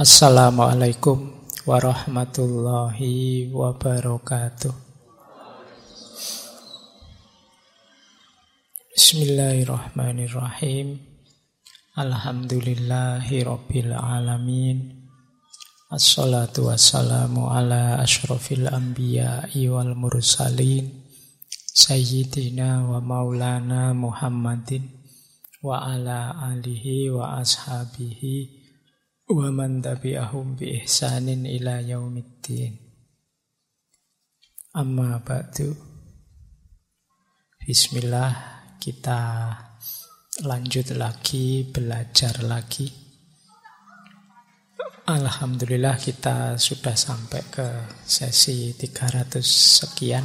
Assalamualaikum warahmatullahi wabarakatuh. Bismillahirrahmanirrahim. Alhamdulillahi rabbil alamin. Assalatu wassalamu ala asyrafil anbiya'i wal mursalin Sayyidina wa maulana Muhammadin wa ala alihi wa ashabihi wa man tabi'ahum bi ihsanin ila yaumiddin. Amma ba'du. Bismillah, kita lanjut lagi, belajar lagi. Alhamdulillah kita sudah sampai ke sesi 300 sekian.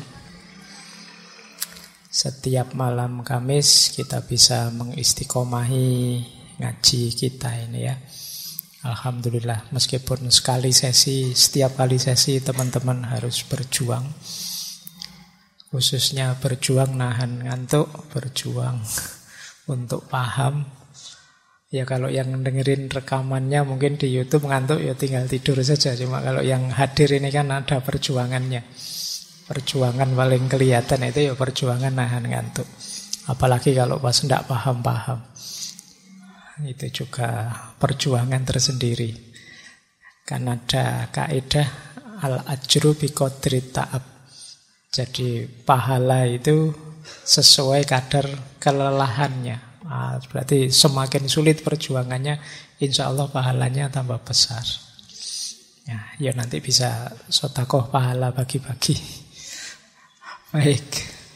Setiap malam Kamis kita bisa mengistiqomahi ngaji kita ini ya. Alhamdulillah, meskipun setiap kali sesi teman-teman harus berjuang. Khususnya berjuang nahan ngantuk, berjuang untuk paham. Ya kalau yang dengerin rekamannya mungkin di YouTube ngantuk ya tinggal tidur saja. Cuma kalau yang hadir ini kan ada perjuangannya. Perjuangan paling kelihatan itu ya perjuangan nahan ngantuk. Apalagi kalau pas tidak paham-paham. Itu juga perjuangan tersendiri. Kan ada kaidah al-ajru biqadri ta'ab. Jadi pahala itu sesuai kadar kelelahannya. Berarti semakin sulit perjuangannya, insya Allah pahalanya tambah besar. Ya nanti bisa sedekah pahala bagi-bagi. Baik,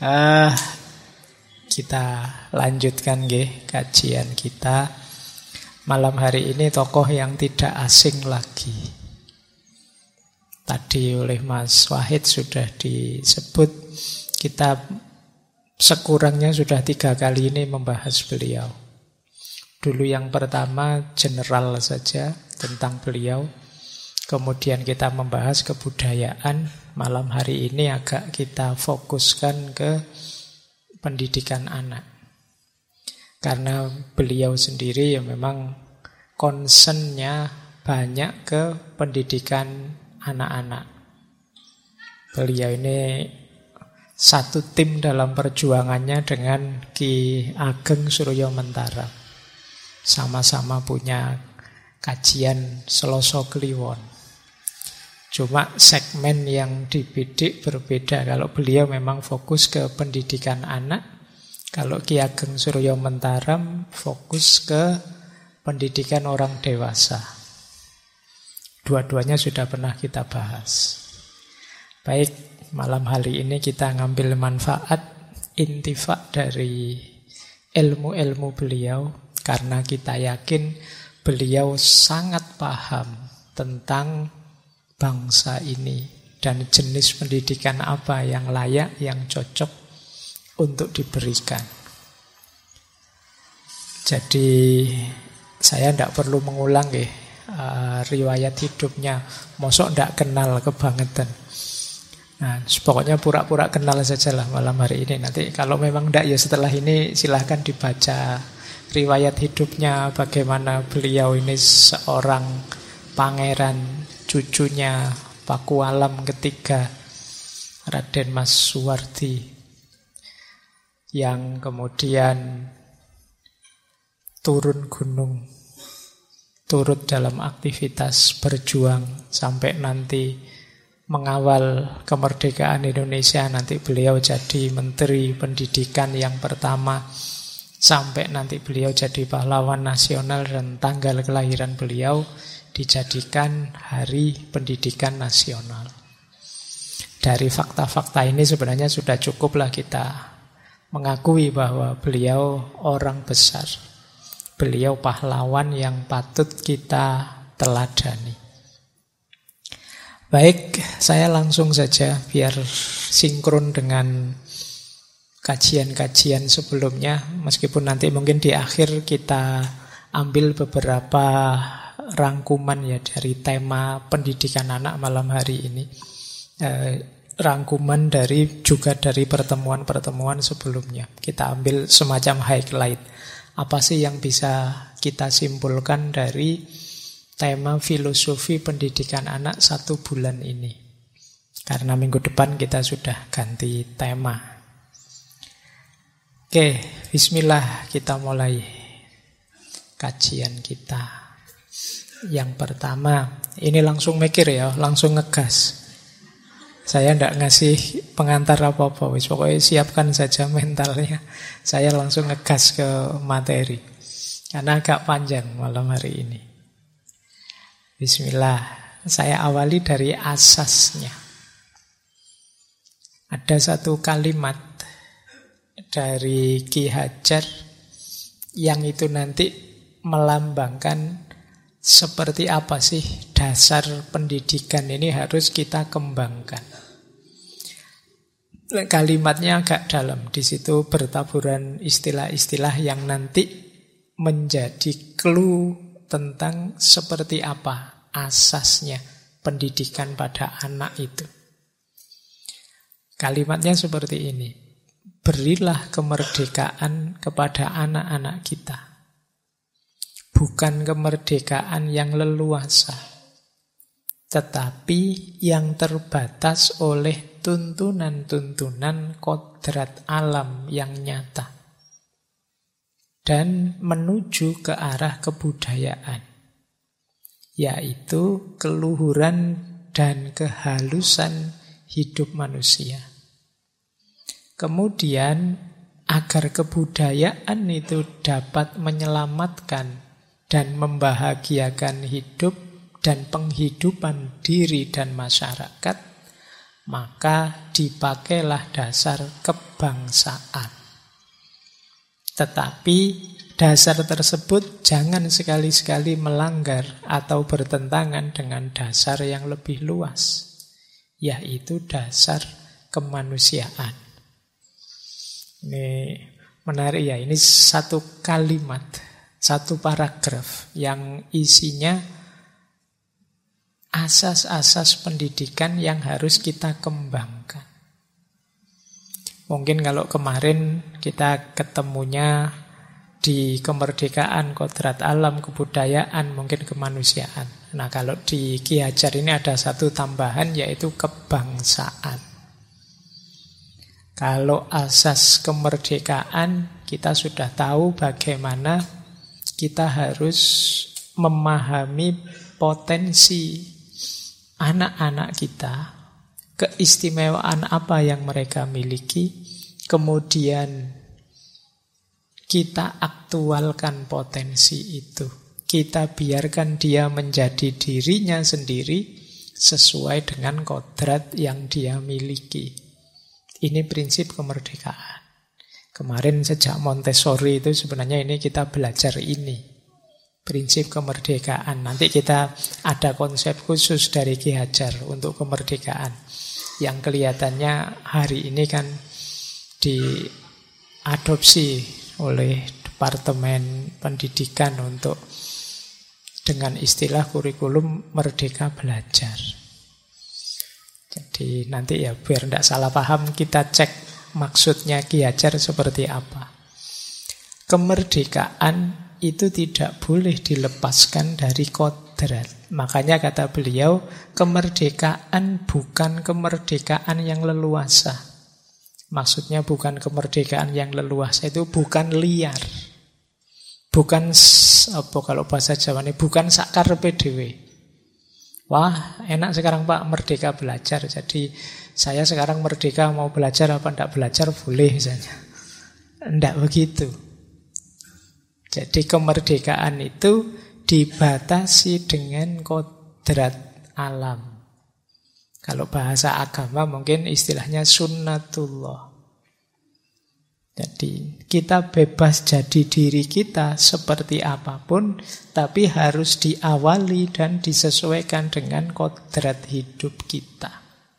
kita lanjutkan kajian kita. Malam hari ini tokoh yang tidak asing lagi. Tadi oleh Mas Wahid sudah disebut. Kita sekurangnya sudah 3 kali ini membahas beliau. Dulu yang pertama general saja tentang beliau. Kemudian kita membahas kebudayaan. Malam hari ini agak kita fokuskan ke pendidikan anak. Karena beliau sendiri ya memang concern-nya banyak ke pendidikan anak-anak. Beliau ini satu tim dalam perjuangannya dengan Ki Ageng Suryo Mentara. Sama-sama punya kajian Seloso Kliwon. Cuma segmen yang dibidik berbeda. Kalau beliau memang fokus ke pendidikan anak. Kalau Ki Ageng Suryo Mentara fokus ke pendidikan orang dewasa. Dua-duanya sudah pernah kita bahas. Baik, malam hari ini kita ngambil manfaat, intifa dari ilmu-ilmu beliau. Karena kita yakin beliau sangat paham tentang bangsa ini. Dan jenis pendidikan apa yang layak, yang cocok untuk diberikan. Jadi saya tidak perlu mengulang riwayat hidupnya. Mosok tidak kenal kebangetan. Nah, pokoknya pura-pura kenal sajalah malam hari ini. Nanti kalau memang tidak ya setelah ini silahkan dibaca riwayat hidupnya. Bagaimana beliau ini seorang pangeran, cucunya Pakualam ketiga Raden Mas Suwardi, yang kemudian turun gunung, turut dalam aktivitas berjuang sampai nanti mengawal kemerdekaan Indonesia. Nanti beliau jadi Menteri Pendidikan yang pertama, sampai nanti beliau jadi pahlawan nasional dan tanggal kelahiran beliau dijadikan Hari Pendidikan Nasional. Dari fakta-fakta ini sebenarnya sudah cukuplah kita mengakui bahwa beliau orang besar. Beliau pahlawan yang patut kita teladani. Baik, saya langsung saja biar sinkron dengan kajian-kajian sebelumnya. Meskipun nanti mungkin di akhir kita ambil beberapa rangkuman ya dari tema pendidikan anak malam hari ini. Rangkuman juga dari pertemuan-pertemuan sebelumnya. Kita ambil semacam highlight. Apa sih yang bisa kita simpulkan dari tema filosofi pendidikan anak 1 bulan ini. Karena minggu depan kita sudah ganti tema. Oke, bismillah, kita mulai kajian kita. Yang pertama, ini langsung mikir ya, langsung ngegas. Saya tidak ngasih pengantar apa-apa, pokoknya siapkan saja mentalnya. Saya langsung ngegas ke materi. Karena agak panjang malam hari ini. Bismillah, saya awali dari asasnya. Ada satu kalimat dari Ki Hajar yang itu nanti melambangkan seperti apa sih dasar pendidikan ini harus kita kembangkan. Kalimatnya agak dalam, di situ bertaburan istilah-istilah yang nanti menjadi clue tentang seperti apa asasnya pendidikan pada anak itu. Kalimatnya seperti ini. Berilah kemerdekaan kepada anak-anak kita. Bukan kemerdekaan yang leluasa, tetapi yang terbatas oleh tuntunan-tuntunan kodrat alam yang nyata. Dan menuju ke arah kebudayaan, yaitu keluhuran dan kehalusan hidup manusia. Kemudian agar kebudayaan itu dapat menyelamatkan dan membahagiakan hidup dan penghidupan diri dan masyarakat, maka dipakailah dasar kebangsaan. Tetapi dasar tersebut jangan sekali-sekali melanggar atau bertentangan dengan dasar yang lebih luas, yaitu dasar kemanusiaan. Ini menarik ya, ini satu kalimat, satu paragraf yang isinya asas-asas pendidikan yang harus kita kembangkan. Mungkin kalau kemarin kita ketemunya di kemerdekaan, kodrat alam, kebudayaan, mungkin kemanusiaan. Nah, kalau di Ki Hajar ini ada satu tambahan, yaitu kebangsaan. Kalau asas kemerdekaan, kita sudah tahu bagaimana kita harus memahami potensi anak-anak kita, keistimewaan apa yang mereka miliki, kemudian kita aktualkan potensi itu. Kita biarkan dia menjadi dirinya sendiri sesuai dengan kodrat yang dia miliki. Ini prinsip kemerdekaan. Kemarin sejak Montessori itu sebenarnya ini kita belajar ini. Prinsip kemerdekaan. Nanti kita ada konsep khusus dari Ki Hajar untuk kemerdekaan. Yang kelihatannya hari ini kan diadopsi oleh Departemen Pendidikan untuk dengan istilah kurikulum Merdeka Belajar. Jadi nanti ya biar tidak salah paham, kita cek maksudnya Ki Hajar seperti apa. Kemerdekaan itu tidak boleh dilepaskan dari kodrat. Makanya kata beliau, kemerdekaan bukan kemerdekaan yang leluasa. Maksudnya bukan kemerdekaan yang leluasa, itu bukan liar. Bukan, apa kalau bahasa Jawa ini, bukan sakarepe dhewe. Wah, enak sekarang Pak, merdeka belajar. Jadi saya sekarang merdeka, mau belajar apa tidak belajar boleh misalnya. Tidak begitu. Jadi kemerdekaan itu dibatasi dengan kodrat alam. Kalau bahasa agama mungkin istilahnya sunnatullah. Jadi kita bebas jadi diri kita seperti apapun, tapi harus diawali dan disesuaikan dengan kodrat hidup kita.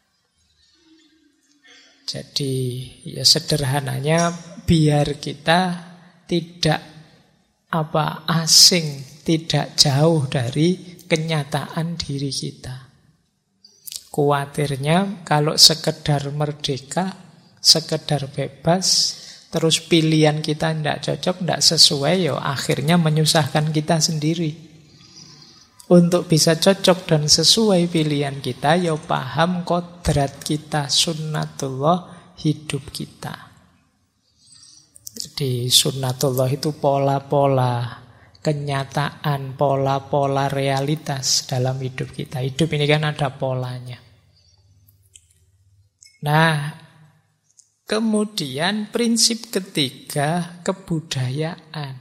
Jadi ya sederhananya biar kita tidak asing, tidak jauh dari kenyataan diri kita. Kuatirnya kalau sekedar merdeka, sekedar bebas, terus pilihan kita tidak cocok, tidak sesuai, ya akhirnya menyusahkan kita sendiri. Untuk bisa cocok dan sesuai pilihan kita, ya paham kodrat kita, sunnatullah hidup kita. Jadi sunnatullah itu pola-pola kenyataan, pola-pola realitas dalam hidup kita. Hidup ini kan ada polanya. Nah, kemudian prinsip ketiga, kebudayaan.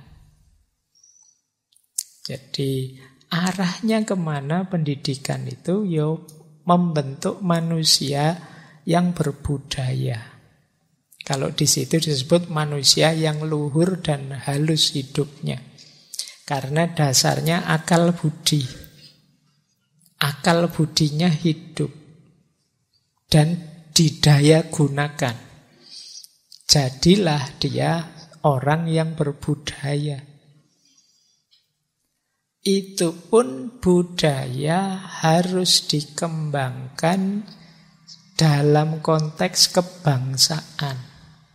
Jadi arahnya kemana pendidikan itu? Ya membentuk manusia yang berbudaya. Kalau di situ disebut manusia yang luhur dan halus hidupnya. Karena dasarnya akal budi. Akal budinya hidup. Dan didaya gunakan. Jadilah dia orang yang berbudaya. Itu pun budaya harus dikembangkan dalam konteks kebangsaan.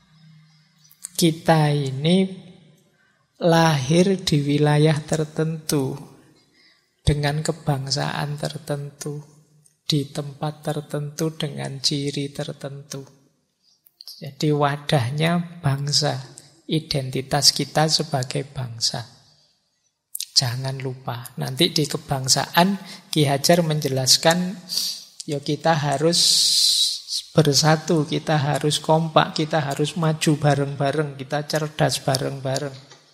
Kita ini lahir di wilayah tertentu dengan kebangsaan tertentu, di tempat tertentu dengan ciri tertentu. Jadi wadahnya bangsa, identitas kita sebagai bangsa. Jangan lupa, nanti di kebangsaan Ki Hajar menjelaskan, ya kita harus bersatu, kita harus kompak, kita harus maju bareng-bareng, kita cerdas bareng-bareng.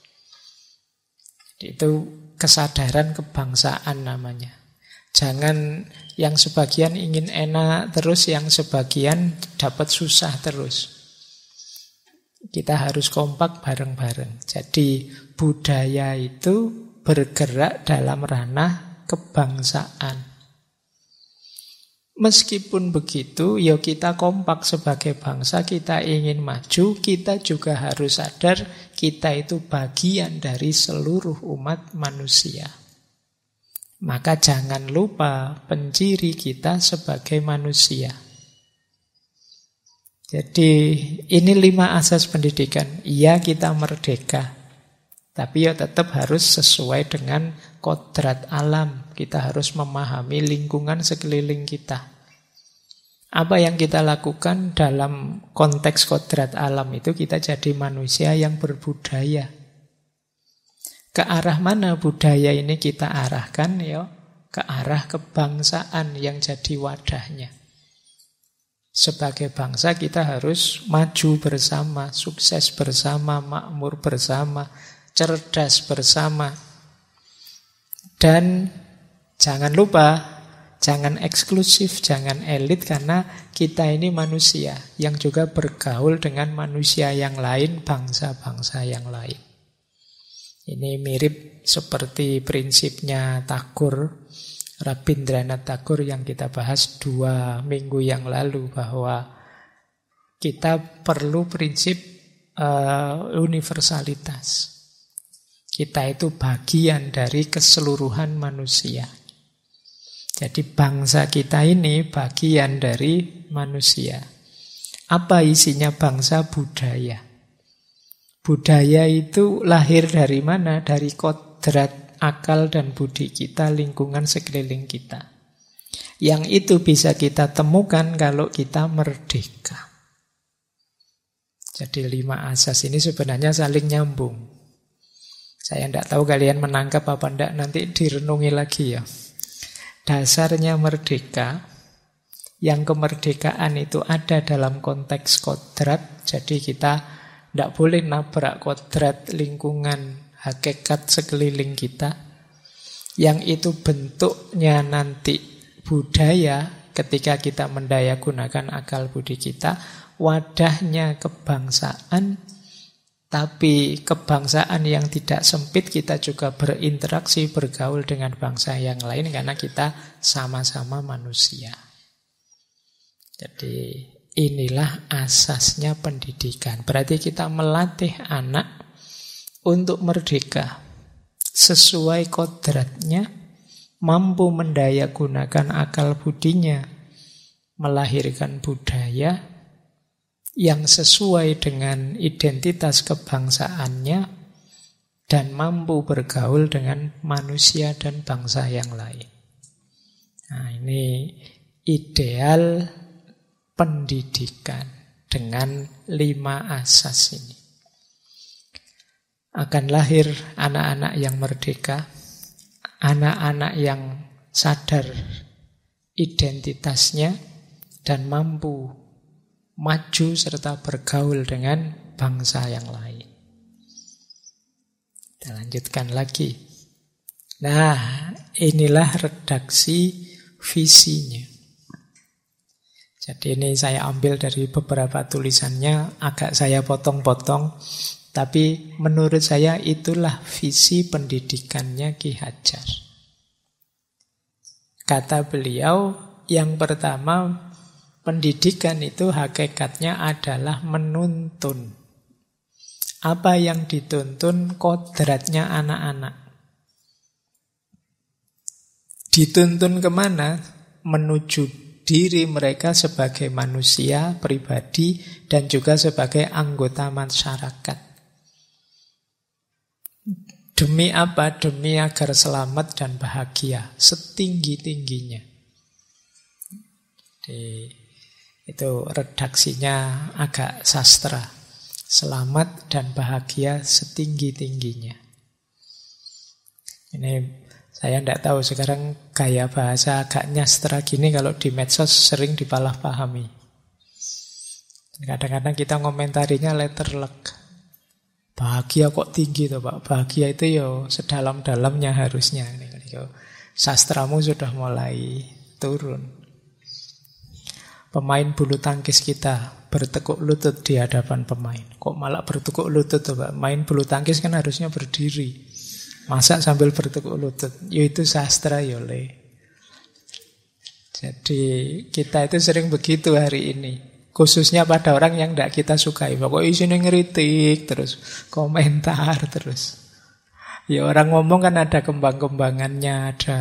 Itu kesadaran kebangsaan namanya. Jangan yang sebagian ingin enak terus, yang sebagian dapat susah terus. Kita harus kompak bareng-bareng. Jadi budaya itu bergerak dalam ranah kebangsaan. Meskipun begitu, ya kita kompak sebagai bangsa, kita ingin maju, kita juga harus sadar kita itu bagian dari seluruh umat manusia. Maka jangan lupa penciri kita sebagai manusia. Jadi ini 5 asas pendidikan. Iya, kita merdeka, tapi ya tetap harus sesuai dengan kodrat alam. Kita harus memahami lingkungan sekeliling kita. Apa yang kita lakukan dalam konteks kodrat alam itu, kita jadi manusia yang berbudaya. Ke arah mana budaya ini kita arahkan? Ya, ke arah kebangsaan yang jadi wadahnya. Sebagai bangsa kita harus maju bersama, sukses bersama, makmur bersama, cerdas bersama. Dan jangan lupa, jangan eksklusif, jangan elit, karena kita ini manusia yang juga bergaul dengan manusia yang lain, bangsa-bangsa yang lain. Ini mirip seperti prinsipnya Tagore, Rabindranath Tagore yang kita bahas 2 minggu yang lalu, bahwa kita perlu prinsip universalitas. Kita itu bagian dari keseluruhan manusia. Jadi bangsa kita ini bagian dari manusia. Apa isinya bangsa? Budaya. Budaya itu lahir dari mana? Dari kodrat akal dan budi kita, lingkungan sekeliling kita. Yang itu bisa kita temukan kalau kita merdeka. Jadi 5 asas ini sebenarnya saling nyambung. Saya tidak tahu kalian menangkap apa tidak, nanti direnungi lagi ya. Dasarnya merdeka, yang kemerdekaan itu ada dalam konteks kodrat. Jadi kita tidak boleh nabrak kodrat lingkungan, hakikat sekeliling kita. Yang itu bentuknya nanti budaya ketika kita mendaya gunakan akal budi kita. Wadahnya kebangsaan, tapi kebangsaan yang tidak sempit, kita juga berinteraksi, bergaul dengan bangsa yang lain karena kita sama-sama manusia. Jadi inilah asasnya pendidikan. Berarti kita melatih anak untuk merdeka sesuai kodratnya, mampu mendaya gunakan akal budinya, melahirkan budaya yang sesuai dengan identitas kebangsaannya, dan mampu bergaul dengan manusia dan bangsa yang lain. Nah, ini ideal pendidikan dengan 5 asas ini. Akan lahir anak-anak yang merdeka, anak-anak yang sadar identitasnya dan mampu maju serta bergaul dengan bangsa yang lain. Kita lanjutkan lagi. Nah, inilah redaksi visinya. Jadi ini saya ambil dari beberapa tulisannya, agak saya potong-potong, tapi menurut saya itulah visi pendidikannya Ki Hajar. Kata beliau, yang pertama, pendidikan itu hakikatnya adalah menuntun. Apa yang dituntun kodratnya anak-anak. Dituntun kemana? Menuju diri mereka sebagai manusia, pribadi, dan juga sebagai anggota masyarakat. Demi apa? Demi agar selamat dan bahagia setinggi-tingginya. Itu redaksinya agak sastra. Selamat dan bahagia setinggi-tingginya. Ini saya tidak tahu sekarang gaya bahasa agak nyastra gini kalau di medsos sering dipalahpahami. Kadang-kadang kita ngomentarinya letterlek. Bahagia kok tinggi tuh Pak. Bahagia itu ya sedalam-dalamnya harusnya. Sastramu sudah mulai turun. Pemain bulu tangkis kita bertekuk lutut di hadapan pemain. Kok malah bertekuk lutut tuh Pak? Main bulu tangkis kan harusnya berdiri. Masa sambil bertekuk lutut? Ya itu sastra ya Le. Jadi kita itu sering begitu hari ini. Khususnya pada orang yang tidak kita sukai. Pokoknya isinya ngeritik terus, komentar terus. Ya orang ngomong kan ada kembang-kembangannya, ada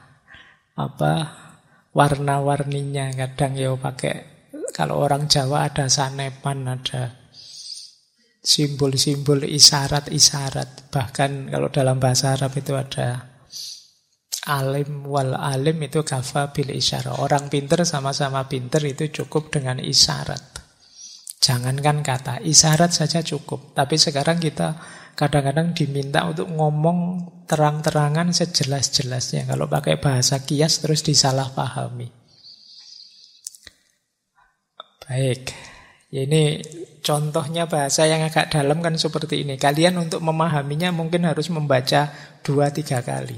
warna-warninya. Kadang ya pakai, kalau orang Jawa ada sanepan, ada simbol-simbol isyarat-isyarat. Bahkan kalau dalam bahasa Arab itu ada alim wal alim, itu kafa bil isyarat. Orang pinter sama-sama pinter itu cukup dengan isyarat. Jangankan kata, isyarat saja cukup. Tapi sekarang kita kadang-kadang diminta untuk ngomong terang-terangan sejelas-jelasnya. Kalau pakai bahasa kias terus disalahpahami. Baik, ini contohnya bahasa yang agak dalam kan seperti ini. Kalian untuk memahaminya mungkin harus membaca 2-3 kali.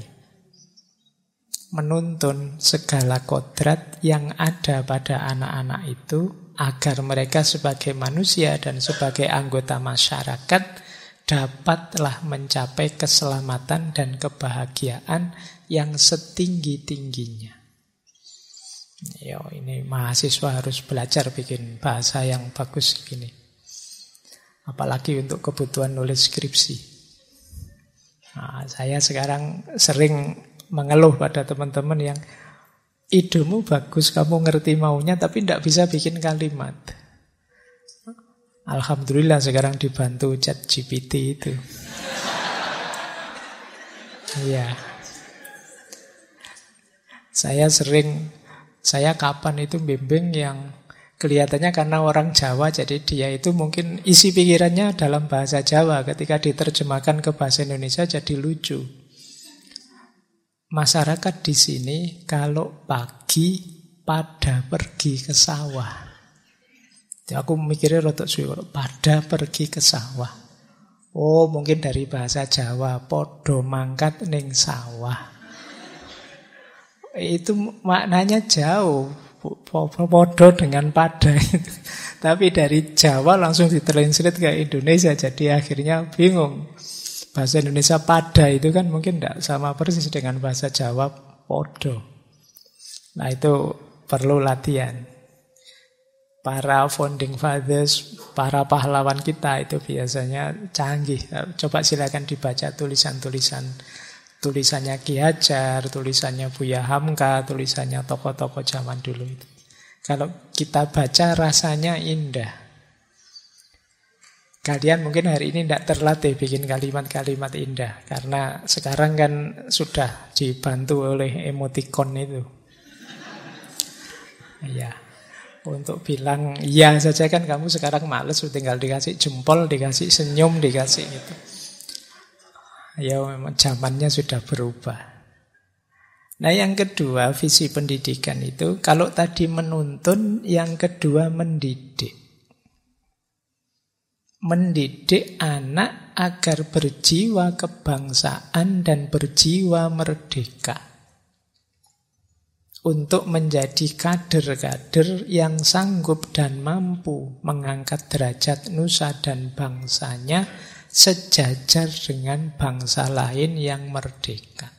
Menuntun segala kodrat yang ada pada anak-anak itu agar mereka sebagai manusia dan sebagai anggota masyarakat dapatlah mencapai keselamatan dan kebahagiaan yang setinggi-tingginya. Yo, ini mahasiswa harus belajar bikin bahasa yang bagus gini. Apalagi untuk kebutuhan nulis skripsi. Nah, saya sekarang sering mengeluh pada teman-teman yang idemu bagus, kamu ngerti maunya, tapi tidak bisa bikin kalimat. Alhamdulillah sekarang dibantu ChatGPT itu. Iya. Saya kapan itu bimbing yang kelihatannya karena orang Jawa, jadi dia itu mungkin isi pikirannya dalam bahasa Jawa, ketika diterjemahkan ke bahasa Indonesia jadi lucu. Masyarakat di sini kalau pagi pada pergi ke sawah. Jadi aku mikirnya rotok suwi, pada pergi ke sawah. Oh, mungkin dari bahasa Jawa, podo mangkat ning sawah. Itu maknanya jauh, podo dengan pada. Tapi dari Jawa langsung ditranslate ke Indonesia, jadi akhirnya bingung. Bahasa Indonesia pada itu kan mungkin tidak sama persis dengan bahasa Jawa podo. Nah itu perlu latihan. Para founding fathers, para pahlawan kita itu biasanya canggih. Coba silakan dibaca tulisannya Ki Hajar, tulisannya Buya Hamka, tulisannya tokoh-tokoh zaman dulu itu. Kalau kita baca rasanya indah. Kalian mungkin hari ini tidak terlatih bikin kalimat-kalimat indah. Karena sekarang kan sudah dibantu oleh emoticon itu. Ya, untuk bilang iya saja kan kamu sekarang males, tinggal dikasih jempol, dikasih senyum, dikasih gitu. Ya memang zamannya sudah berubah. Nah yang kedua, visi pendidikan itu, kalau tadi menuntun, yang kedua mendidik. Mendidik anak agar berjiwa kebangsaan dan berjiwa merdeka. Untuk menjadi kader-kader yang sanggup dan mampu mengangkat derajat nusa dan bangsanya sejajar dengan bangsa lain yang merdeka.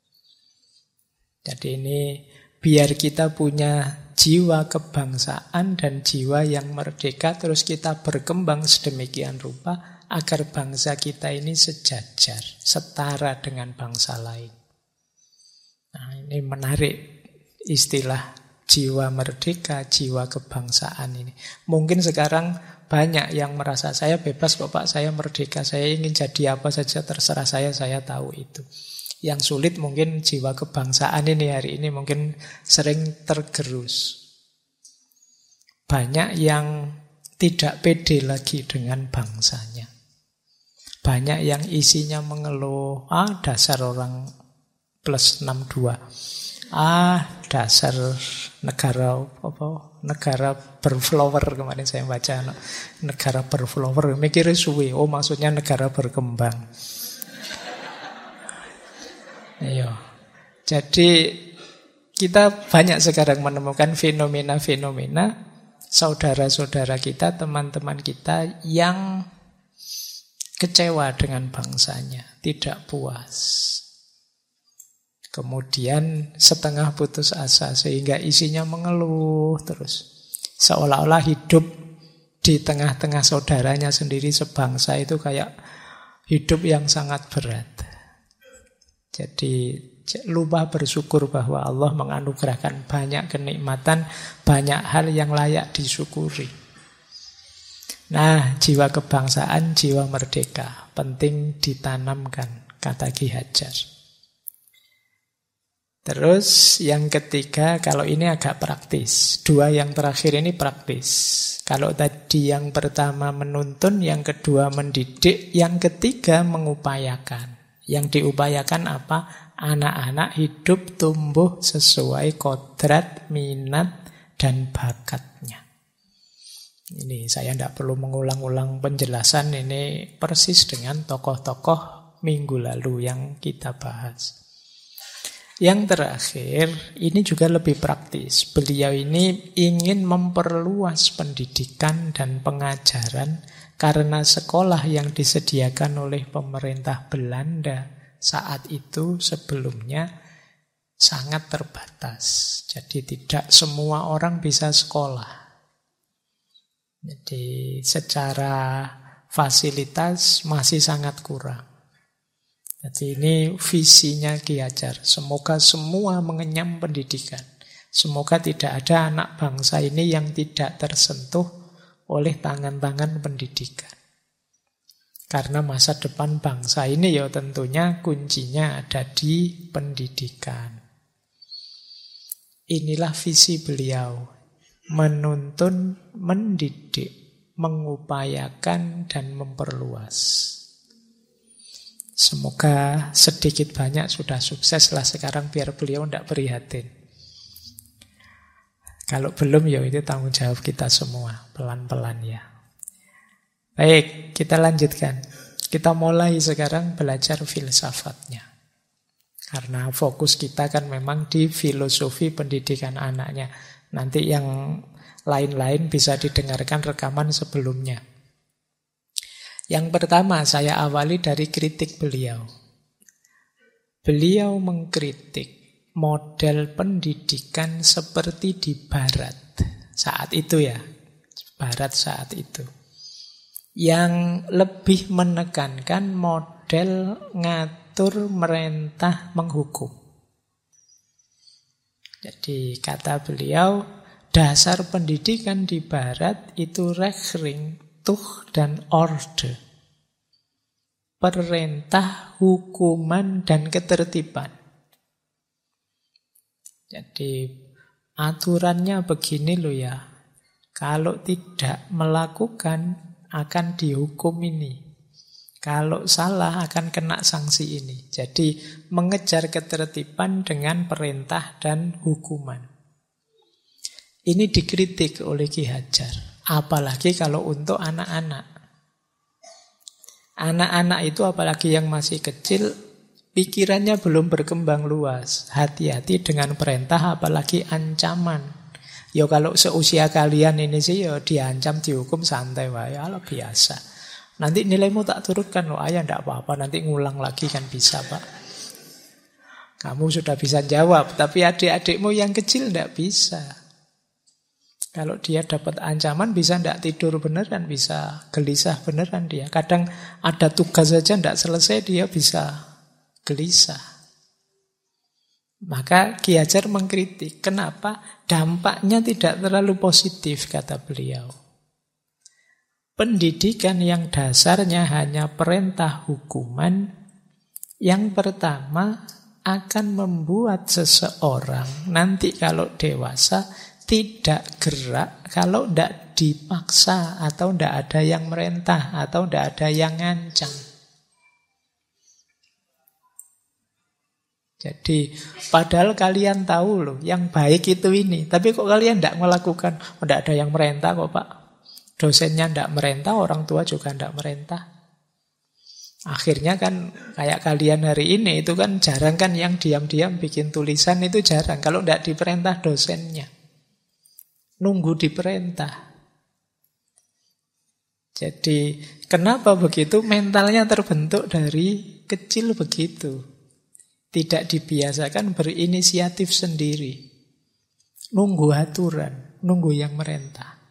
Jadi ini biar kita punya jiwa kebangsaan dan jiwa yang merdeka, terus kita berkembang sedemikian rupa agar bangsa kita ini sejajar, setara dengan bangsa lain. Nah, ini menarik istilah jiwa merdeka, jiwa kebangsaan ini. Mungkin sekarang banyak yang merasa saya bebas kok Pak, saya merdeka, saya ingin jadi apa saja terserah saya tahu itu. Yang sulit mungkin jiwa kebangsaan ini hari ini mungkin sering tergerus. Banyak yang tidak pede lagi dengan bangsanya. Banyak yang isinya mengeluh, dasar orang plus 62. Dasar negara negara berflower, kemarin saya baca negara berflower, mikirnya suwe, maksudnya negara berkembang. Iya. Jadi kita banyak sekarang menemukan fenomena-fenomena saudara-saudara kita, teman-teman kita yang kecewa dengan bangsanya, tidak puas. Kemudian setengah putus asa sehingga isinya mengeluh terus. Seolah-olah hidup di tengah-tengah saudaranya sendiri sebangsa itu kayak hidup yang sangat berat. Jadi lupa bersyukur bahwa Allah menganugerahkan banyak kenikmatan, banyak hal yang layak disyukuri. Nah, jiwa kebangsaan, jiwa merdeka penting ditanamkan, kata Ki Hajar. Terus yang ketiga, kalau ini agak praktis. Dua yang terakhir ini praktis. Kalau tadi yang pertama menuntun, yang kedua mendidik, yang ketiga mengupayakan. Yang diupayakan apa? Anak-anak hidup tumbuh sesuai kodrat, minat, dan bakatnya. Ini saya tidak perlu mengulang-ulang penjelasan, ini persis dengan tokoh-tokoh minggu lalu yang kita bahas. Yang terakhir, ini juga lebih praktis. Beliau ini ingin memperluas pendidikan dan pengajaran karena sekolah yang disediakan oleh pemerintah Belanda saat itu sebelumnya sangat terbatas. Jadi tidak semua orang bisa sekolah. Jadi secara fasilitas masih sangat kurang. Jadi ini visinya Ki Hajar. Semoga semua mengenyam pendidikan. Semoga tidak ada anak bangsa ini yang tidak tersentuh oleh tangan-tangan pendidikan. Karena masa depan bangsa ini ya tentunya kuncinya ada di pendidikan. Inilah visi beliau. Menuntun, mendidik, mengupayakan, dan memperluas. Semoga sedikit banyak sudah sukses lah sekarang biar beliau tidak prihatin. Kalau belum ya itu tanggung jawab kita semua, pelan-pelan ya. Baik, kita lanjutkan. Kita mulai sekarang belajar filsafatnya. Karena fokus kita kan memang di filosofi pendidikan anaknya. Nanti yang lain-lain bisa didengarkan rekaman sebelumnya. Yang pertama saya awali dari kritik beliau. Beliau mengkritik model pendidikan seperti di Barat saat itu ya. Barat saat itu. Yang lebih menekankan model ngatur, merentah, menghukum. Jadi kata beliau, dasar pendidikan di Barat itu rekhring, dan orde. Perintah, hukuman, dan ketertiban. Jadi aturannya begini loh ya. Kalau tidak melakukan akan dihukum ini. Kalau salah akan kena sanksi ini. Jadi mengejar ketertiban dengan perintah dan hukuman. Ini dikritik oleh Ki Hajar. Apalagi kalau untuk anak-anak. Anak-anak itu apalagi yang masih kecil, pikirannya belum berkembang luas. Hati-hati dengan perintah apalagi ancaman. Ya kalau seusia kalian ini sih ya diancam dihukum santai wae, ala biasa. Nanti nilaimu tak turunkan loh ayah, ndak apa-apa, nanti ngulang lagi kan bisa Pak. Kamu sudah bisa jawab, tapi adik-adikmu yang kecil ndak bisa. Kalau dia dapat ancaman bisa ndak tidur beneran, bisa gelisah beneran dia. Kadang ada tugas saja ndak selesai dia bisa gelisah. Maka Ki Hajar mengkritik, kenapa dampaknya tidak terlalu positif kata beliau. Pendidikan yang dasarnya hanya perintah hukuman, yang pertama akan membuat seseorang nanti kalau dewasa tidak gerak kalau tidak dipaksa atau tidak ada yang merintah atau tidak ada yang ngancam. Jadi padahal kalian tahu loh yang baik itu ini, tapi kok kalian tidak melakukan? Tidak ada yang merintah kok Pak. Dosennya tidak merintah, orang tua juga tidak merintah. Akhirnya kan kayak kalian hari ini itu kan jarang kan yang diam-diam bikin tulisan itu jarang. Kalau tidak diperintah dosennya. Nunggu diperintah. Jadi kenapa begitu? Mentalnya terbentuk dari kecil begitu. Tidak dibiasakan berinisiatif sendiri. Nunggu aturan, nunggu yang merintah.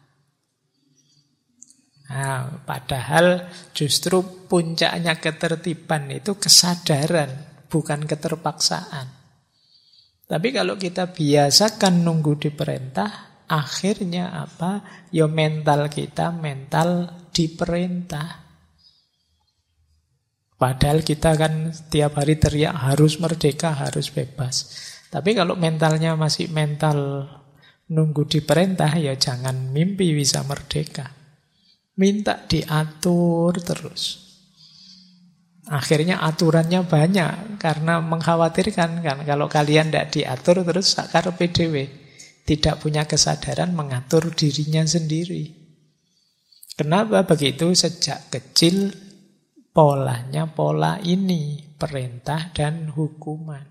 Nah, padahal justru puncaknya ketertiban itu kesadaran, bukan keterpaksaan. Tapi kalau kita biasakan nunggu diperintah, akhirnya apa? Ya mental kita mental diperintah. Padahal kita kan tiap hari teriak harus merdeka, harus bebas. Tapi kalau mentalnya masih mental nunggu diperintah, ya jangan mimpi bisa merdeka. Minta diatur terus. Akhirnya aturannya banyak karena mengkhawatirkan kan. Kalau kalian tidak diatur terus sakar PDW. Tidak punya kesadaran mengatur dirinya sendiri. Kenapa begitu? Sejak kecil polanya pola ini. Perintah dan hukuman.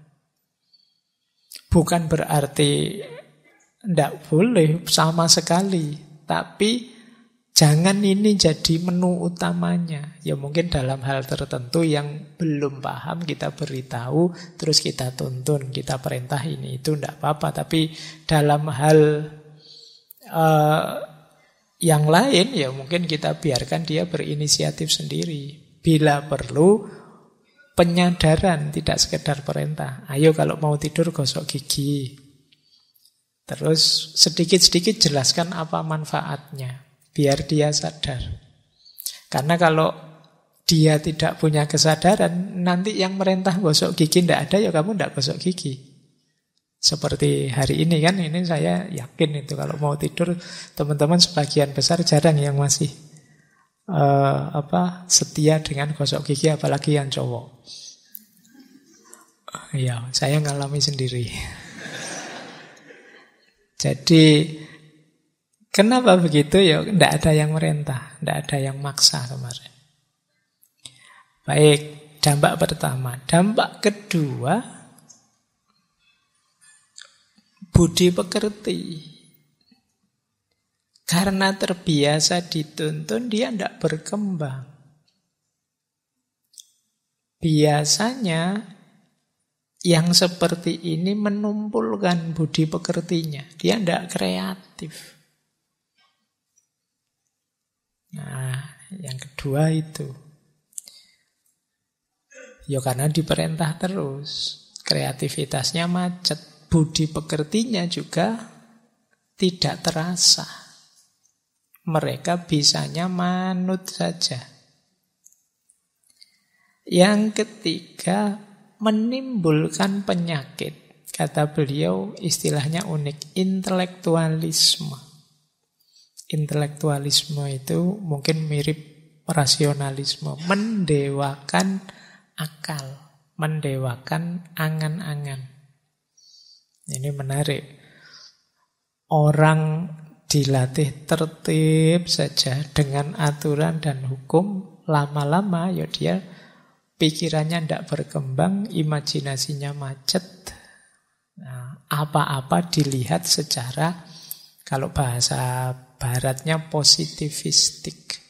Bukan berarti tidak boleh sama sekali. Tapi jangan ini jadi menu utamanya. Ya mungkin dalam hal tertentu yang belum paham kita beritahu, terus kita tuntun, kita perintah ini itu tidak apa-apa. Tapi dalam hal yang lain ya mungkin kita biarkan dia berinisiatif sendiri. Bila perlu penyadaran, tidak sekedar perintah. Ayo kalau mau tidur gosok gigi. Terus sedikit-sedikit jelaskan apa manfaatnya. Biar dia sadar. Karena kalau dia tidak punya kesadaran, nanti yang merintah gosok gigi tidak ada, ya kamu tidak gosok gigi. Seperti hari ini kan, ini saya yakin itu kalau mau tidur, teman-teman sebagian besar jarang yang masih setia dengan gosok gigi, apalagi yang cowok. Ya, saya ngalami sendiri. Jadi kenapa begitu? Ya, tidak ada yang merintah, tidak ada yang maksa kemarin. Baik, dampak pertama. Dampak kedua, budi pekerti. Karena terbiasa dituntun, dia tidak berkembang. Biasanya yang seperti ini menumpulkan budi pekertinya. Dia tidak kreatif. Nah, yang kedua itu. Ya karena diperintah terus. Kreativitasnya macet. Budi pekertinya juga tidak terasa. mereka bisanya manut saja. Yang ketiga, menimbulkan penyakit. Kata beliau, istilahnya unik, intelektualisme. Intelektualisme itu mungkin mirip rasionalisme, mendewakan akal, mendewakan angan-angan. Ini menarik. Orang dilatih tertib saja dengan aturan dan hukum, lama-lama ya dia pikirannya tidak berkembang, imajinasinya macet. Nah, apa-apa dilihat secara, kalau bahasa baratnya, positivistik.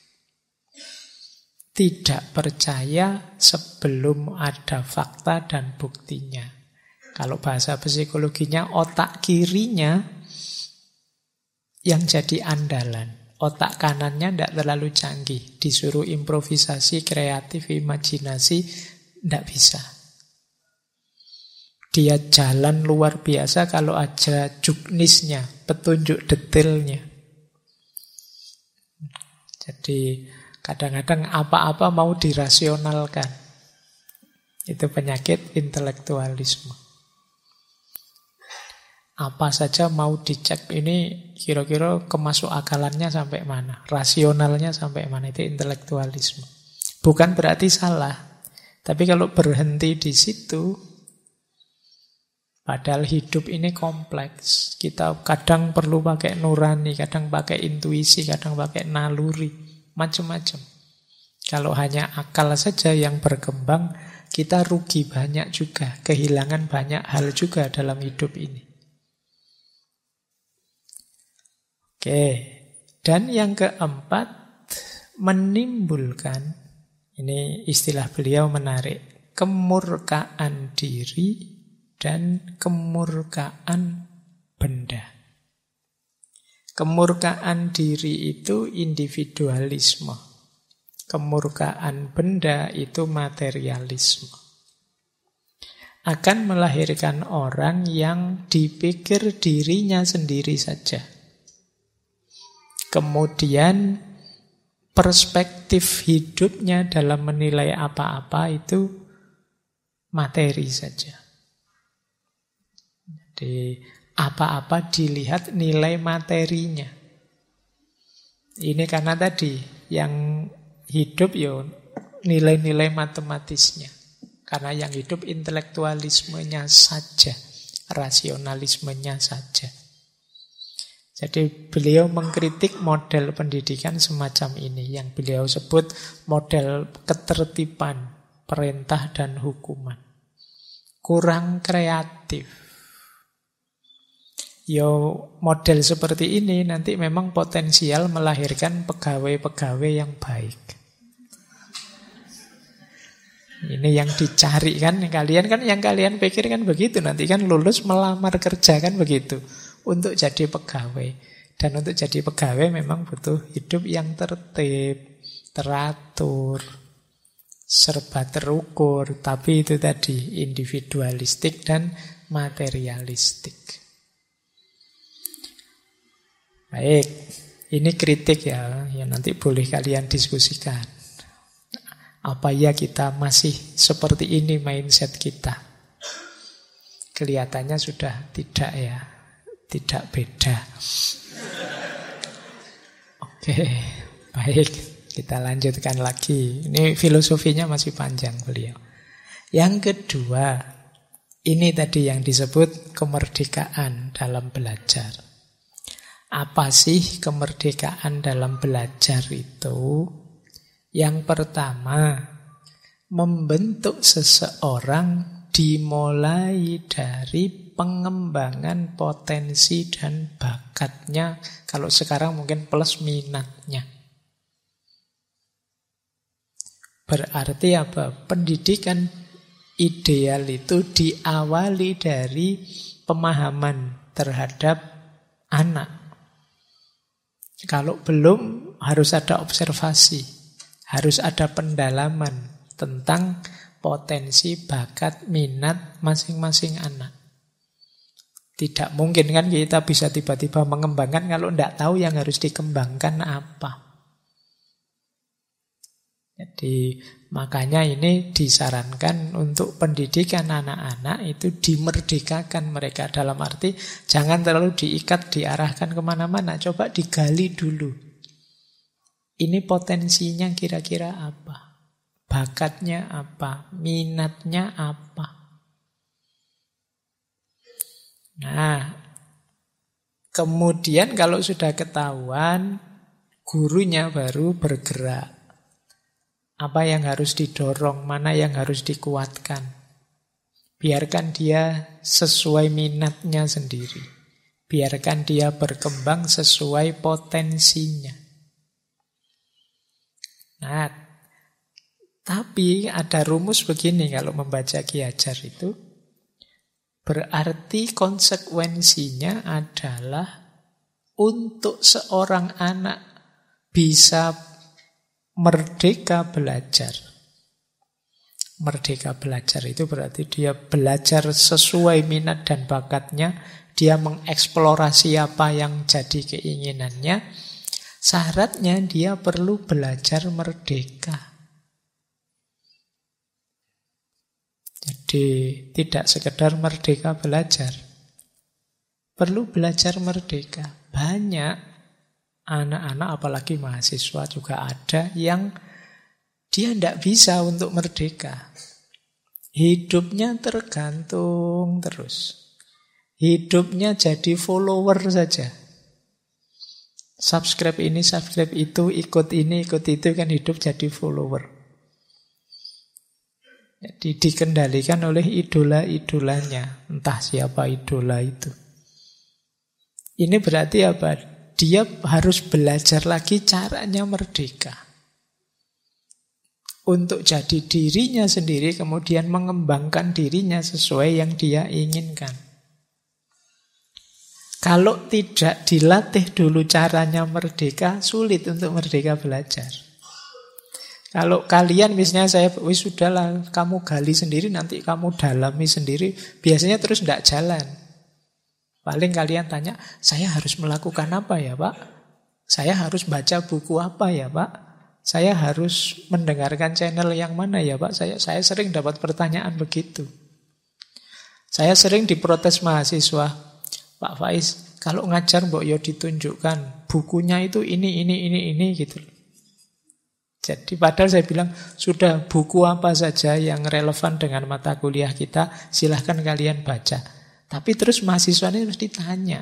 Tidak percaya sebelum ada fakta dan buktinya. Kalau bahasa psikologinya, otak kirinya yang jadi andalan. Otak kanannya tidak terlalu canggih. Disuruh improvisasi, kreatif, imajinasi, tidak bisa. Dia jalan luar biasa kalau ada juknisnya, petunjuk detailnya. Jadi kadang-kadang apa-apa mau dirasionalkan. Itu penyakit intelektualisme. Apa saja mau dicek, ini kira-kira kemasuk akalannya sampai mana, rasionalnya sampai mana, itu intelektualisme. Bukan berarti salah, tapi kalau berhenti di situ, padahal hidup ini kompleks. Kita kadang perlu pakai nurani, kadang pakai intuisi, kadang pakai naluri, macam-macam. Kalau hanya akal saja yang berkembang, kita rugi banyak juga, kehilangan banyak hal juga dalam hidup ini. Oke, dan yang keempat, menimbulkan, ini istilah beliau menarik, kemurkaan diri dan kemurkaan benda. Kemurkaan diri itu individualisme. Kemurkaan benda itu materialisme. Akan melahirkan orang yang dipikir dirinya sendiri saja. Kemudian perspektif hidupnya dalam menilai apa-apa itu materi saja. Jadi apa-apa dilihat nilai materinya. Ini karena tadi yang hidup ya nilai-nilai matematisnya. Karena yang hidup intelektualismenya saja, rasionalismenya saja. Jadi beliau mengkritik model pendidikan semacam ini yang beliau sebut model ketertiban, perintah dan hukuman. Kurang kreatif. Yo, model seperti ini nanti memang potensial melahirkan pegawai-pegawai yang baik. Ini yang dicari kan, yang kalian pikir kan begitu, nanti kan lulus melamar kerja kan begitu. Untuk jadi pegawai. Dan untuk jadi pegawai memang butuh hidup yang tertib, teratur, serba terukur. Tapi itu tadi individualistik dan materialistik. Baik, ini kritik ya. Ya nanti boleh kalian diskusikan. Apa ya kita masih seperti ini mindset kita? Kelihatannya sudah tidak ya. Tidak beda. Oke, baik. Kita lanjutkan lagi. Ini filosofinya masih panjang beliau. Yang kedua, ini tadi yang disebut kemerdekaan dalam belajar. Apa sih kemerdekaan dalam belajar itu? Yang pertama, membentuk seseorang dimulai dari pengembangan potensi dan bakatnya. Kalau sekarang mungkin plus minatnya. Berarti apa? Pendidikan ideal itu diawali dari pemahaman terhadap anak. Kalau belum, harus ada observasi, harus ada pendalaman tentang potensi, bakat, minat masing-masing anak. Tidak mungkin kan kita bisa tiba-tiba mengembangkan kalau tidak tahu yang harus dikembangkan apa. Jadi makanya ini disarankan untuk pendidikan anak-anak itu dimerdekakan mereka. Dalam arti jangan terlalu diikat, diarahkan kemana-mana. Coba digali dulu. Ini potensinya kira-kira apa? Bakatnya apa? Minatnya apa? Nah, kemudian kalau sudah ketahuan, gurunya baru bergerak. Apa yang harus didorong, mana yang harus dikuatkan. Biarkan dia sesuai minatnya sendiri. Biarkan dia berkembang sesuai potensinya. Nah, tapi ada rumus begini kalau membaca Ki Hajar itu. Berarti konsekuensinya adalah untuk seorang anak bisa merdeka belajar. Merdeka belajar itu berarti dia belajar sesuai minat dan bakatnya. Dia mengeksplorasi apa yang jadi keinginannya. Syaratnya dia perlu belajar merdeka. Jadi tidak sekedar merdeka belajar. Perlu belajar merdeka. Banyak anak-anak apalagi mahasiswa juga ada yang dia tidak bisa untuk merdeka. Hidupnya tergantung terus. Hidupnya jadi follower saja. Subscribe ini, subscribe itu, ikut ini, ikut itu, kan hidup jadi follower. Jadi dikendalikan oleh idola-idolanya. Entah siapa idola itu. Ini berarti apa? Dia harus belajar lagi caranya merdeka. Untuk jadi dirinya sendiri, kemudian mengembangkan dirinya sesuai yang dia inginkan. Kalau tidak dilatih dulu caranya merdeka, sulit untuk merdeka belajar. Kalau kalian misalnya wis sudahlah, kamu gali sendiri, nanti kamu dalami sendiri, biasanya terus tidak jalan. Paling kalian tanya, saya harus melakukan apa ya Pak? Saya harus baca buku apa ya Pak? Saya harus mendengarkan channel yang mana ya Pak? Saya sering dapat pertanyaan begitu. Saya sering diprotes mahasiswa, Pak Faiz, kalau ngajar mbok yo ditunjukkan bukunya itu ini gitu. Jadi padahal saya bilang, sudah buku apa saja yang relevan dengan mata kuliah kita, silahkan kalian baca. Tapi terus mahasiswa ini mesti tanya.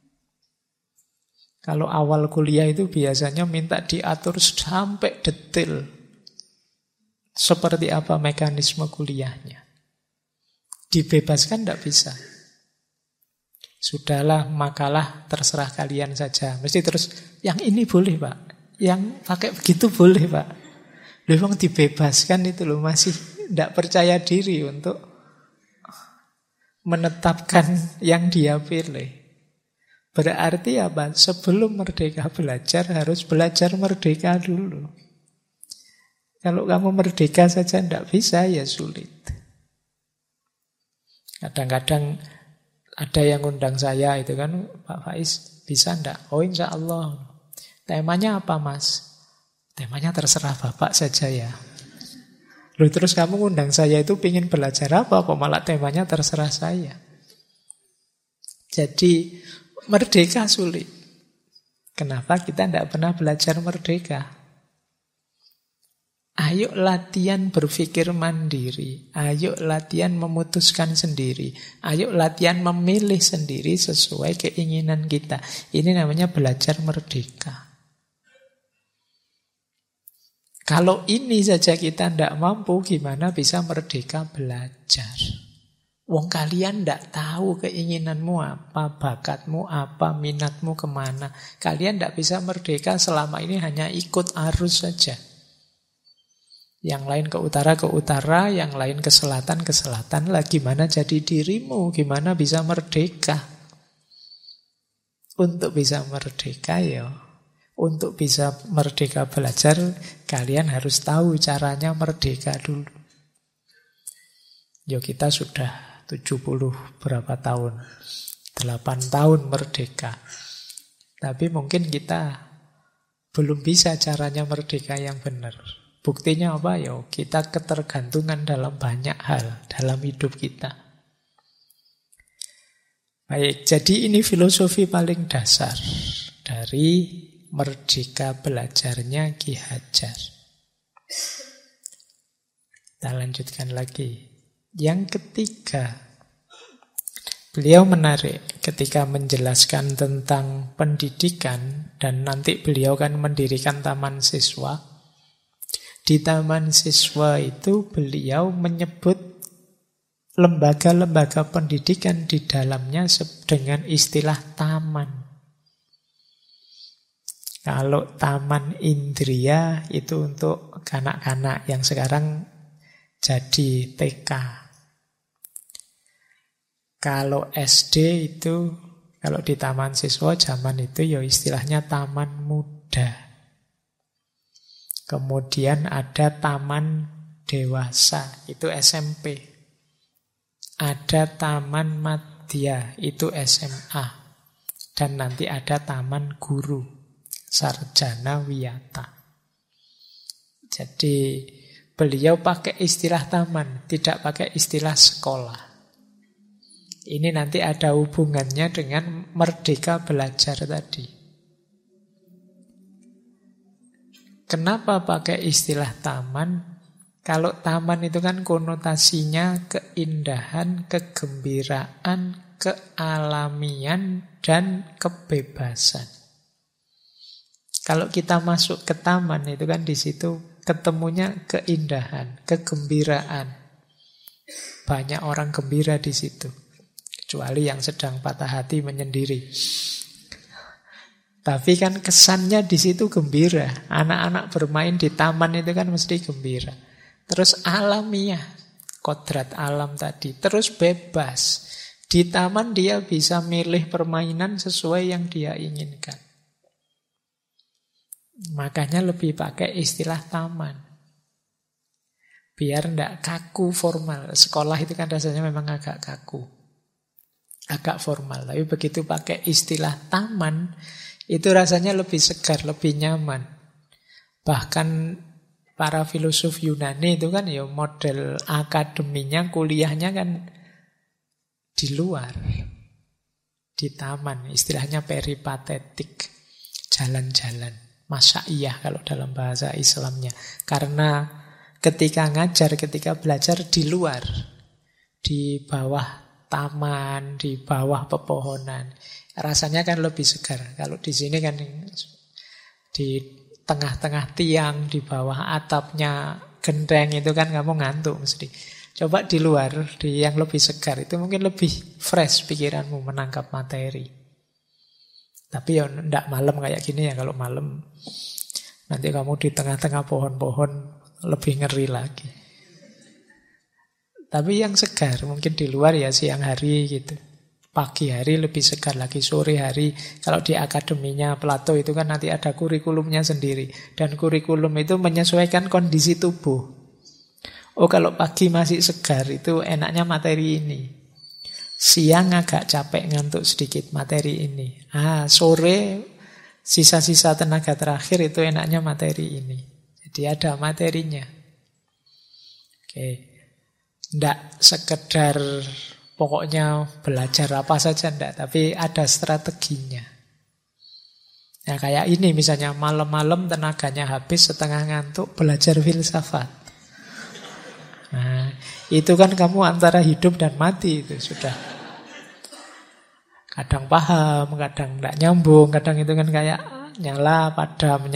Kalau awal kuliah itu biasanya minta diatur sampai detail. Seperti apa mekanisme kuliahnya. Dibebaskan tidak bisa. Sudahlah, makalah terserah kalian saja. Mesti terus, yang ini boleh Pak. Yang pakai begitu boleh Pak. Memang dibebaskan itu loh, masih tidak percaya diri untuk menetapkan yang dia pilih. Berarti apa? Sebelum merdeka belajar, harus belajar merdeka dulu. Kalau kamu merdeka saja tidak bisa, ya sulit. Kadang-kadang ada yang undang saya itu kan, Pak Faiz, bisa enggak? Oh insya Allah. Temanya apa Mas? Temanya terserah Bapak saja ya. Loh terus kamu ngundang saya itu pingin belajar apa malah temanya terserah saya. Jadi merdeka sulit. Kenapa kita tidak pernah belajar merdeka? Ayo latihan berpikir mandiri. Ayo latihan memutuskan sendiri. Ayo latihan memilih sendiri sesuai keinginan kita. Ini namanya belajar merdeka. Kalau ini saja kita tidak mampu, gimana bisa merdeka belajar? Wong kalian tidak tahu keinginanmu apa, bakatmu apa, minatmu kemana. Kalian tidak bisa merdeka selama ini hanya ikut arus saja. Yang lain ke utara, yang lain ke selatan lah. Gimana jadi dirimu, gimana bisa merdeka? Untuk bisa merdeka ya, untuk bisa merdeka belajar, kalian harus tahu caranya merdeka dulu. Yo kita sudah 70 berapa tahun 8 tahun merdeka. Tapi mungkin kita belum bisa caranya merdeka yang benar. Buktinya apa? Ya, kita ketergantungan dalam banyak hal dalam hidup kita. Baik, jadi ini filosofi paling dasar dari Merdeka Belajarnya Ki Hajar. Kita lanjutkan lagi. Yang ketiga, beliau menarik ketika menjelaskan tentang pendidikan dan nanti beliau kan mendirikan taman siswa. Di taman siswa itu beliau menyebut lembaga-lembaga pendidikan di dalamnya dengan istilah taman. Kalau taman indria itu untuk kanak-kanak yang sekarang jadi TK. Kalau SD itu, kalau di taman siswa zaman itu ya istilahnya taman muda. Kemudian ada taman dewasa, itu SMP. Ada taman madya, itu SMA. Dan nanti ada taman guru, sarjana wiyata. Jadi beliau pakai istilah taman, tidak pakai istilah sekolah. Ini nanti ada hubungannya dengan merdeka belajar tadi. Kenapa pakai istilah taman? Kalau taman itu kan konotasinya keindahan, kegembiraan, kealamian, dan kebebasan. Kalau kita masuk ke taman itu kan di situ ketemunya keindahan, kegembiraan. Banyak orang gembira di situ. Kecuali yang sedang patah hati menyendiri. Tapi kan kesannya di situ gembira. Anak-anak bermain di taman itu kan mesti gembira. Terus alamiah, kodrat alam tadi. Terus bebas. Di taman dia bisa milih permainan sesuai yang dia inginkan. Makanya lebih pakai istilah taman. Biar tidak kaku formal. Sekolah itu kan rasanya memang agak kaku. Agak formal. Tapi begitu pakai istilah taman, itu rasanya lebih segar, lebih nyaman. Bahkan para filosof Yunani itu kan ya model akademinya, kuliahnya kan di luar. Di taman. Istilahnya peripatetik. Jalan-jalan. Masya'iyah kalau dalam bahasa Islamnya. Karena ketika ngajar, ketika belajar di luar. Di bawah taman, di bawah pepohonan. Rasanya kan lebih segar. Kalau di sini kan di tengah-tengah tiang, di bawah atapnya genteng itu kan kamu ngantuk mesti. Coba di luar, di yang lebih segar, itu mungkin lebih fresh pikiranmu menangkap materi. Tapi ya enggak malam kayak gini ya. Kalau malam nanti kamu di tengah-tengah pohon-pohon lebih ngeri lagi. Tapi yang segar mungkin di luar ya siang hari gitu. Pagi hari lebih segar lagi, sore hari. Kalau di akademinya Plato itu kan nanti ada kurikulumnya sendiri. Dan kurikulum itu menyesuaikan kondisi tubuh. Oh kalau pagi masih segar itu enaknya materi ini. Siang agak capek ngantuk sedikit materi ini. Sore sisa-sisa tenaga terakhir itu enaknya materi ini. Jadi ada materinya. Oke. Nggak sekedar pokoknya belajar apa saja, enggak. Tapi ada strateginya. Ya kayak ini misalnya malam-malam tenaganya habis setengah ngantuk belajar filsafat. Nah, itu kan kamu antara hidup dan mati itu sudah. Kadang paham, kadang enggak nyambung, kadang itu kan kayak nyala padam.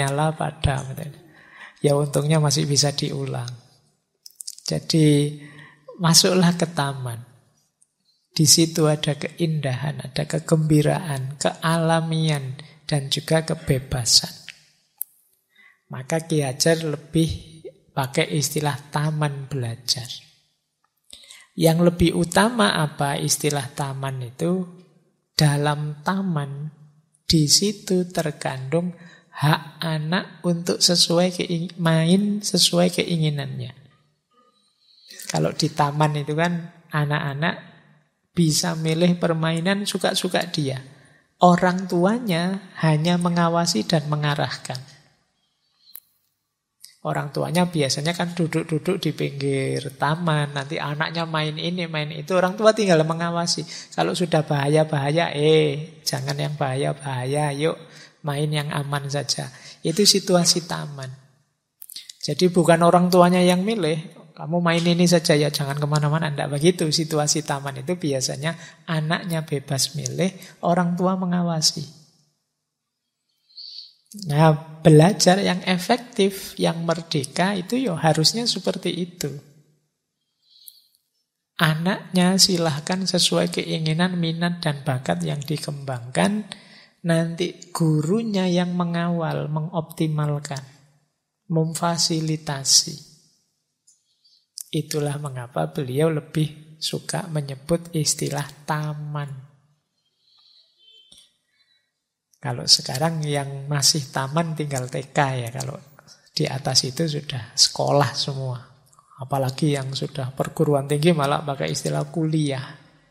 Ya untungnya masih bisa diulang. Jadi masuklah ke taman. Di situ ada keindahan, ada kegembiraan, kealamian, dan juga kebebasan. Maka Ki Hajar lebih pakai istilah taman belajar. Yang lebih utama apa istilah taman itu? Dalam taman, di situ terkandung hak anak untuk main sesuai keinginannya. Kalau di taman itu kan anak-anak bisa milih permainan suka-suka dia. Orang tuanya hanya mengawasi dan mengarahkan. Orang tuanya biasanya kan duduk-duduk di pinggir taman. Nanti anaknya main ini, main itu. Orang tua tinggal mengawasi. Kalau sudah bahaya-bahaya, jangan yang bahaya-bahaya. Yuk main yang aman saja. Itu situasi taman. Jadi bukan orang tuanya yang milih. Kamu main ini saja ya, jangan kemana-mana. Tidak begitu. Situasi taman itu biasanya anaknya bebas milih, orang tua mengawasi. Nah, belajar yang efektif, yang merdeka itu ya harusnya seperti itu. Anaknya silahkan sesuai keinginan, minat, dan bakat yang dikembangkan. Nanti gurunya yang mengawal, mengoptimalkan, memfasilitasi. Itulah mengapa beliau lebih suka menyebut istilah taman. Kalau sekarang yang masih taman tinggal TK ya. Kalau di atas itu sudah sekolah semua. Apalagi yang sudah perguruan tinggi malah pakai istilah kuliah.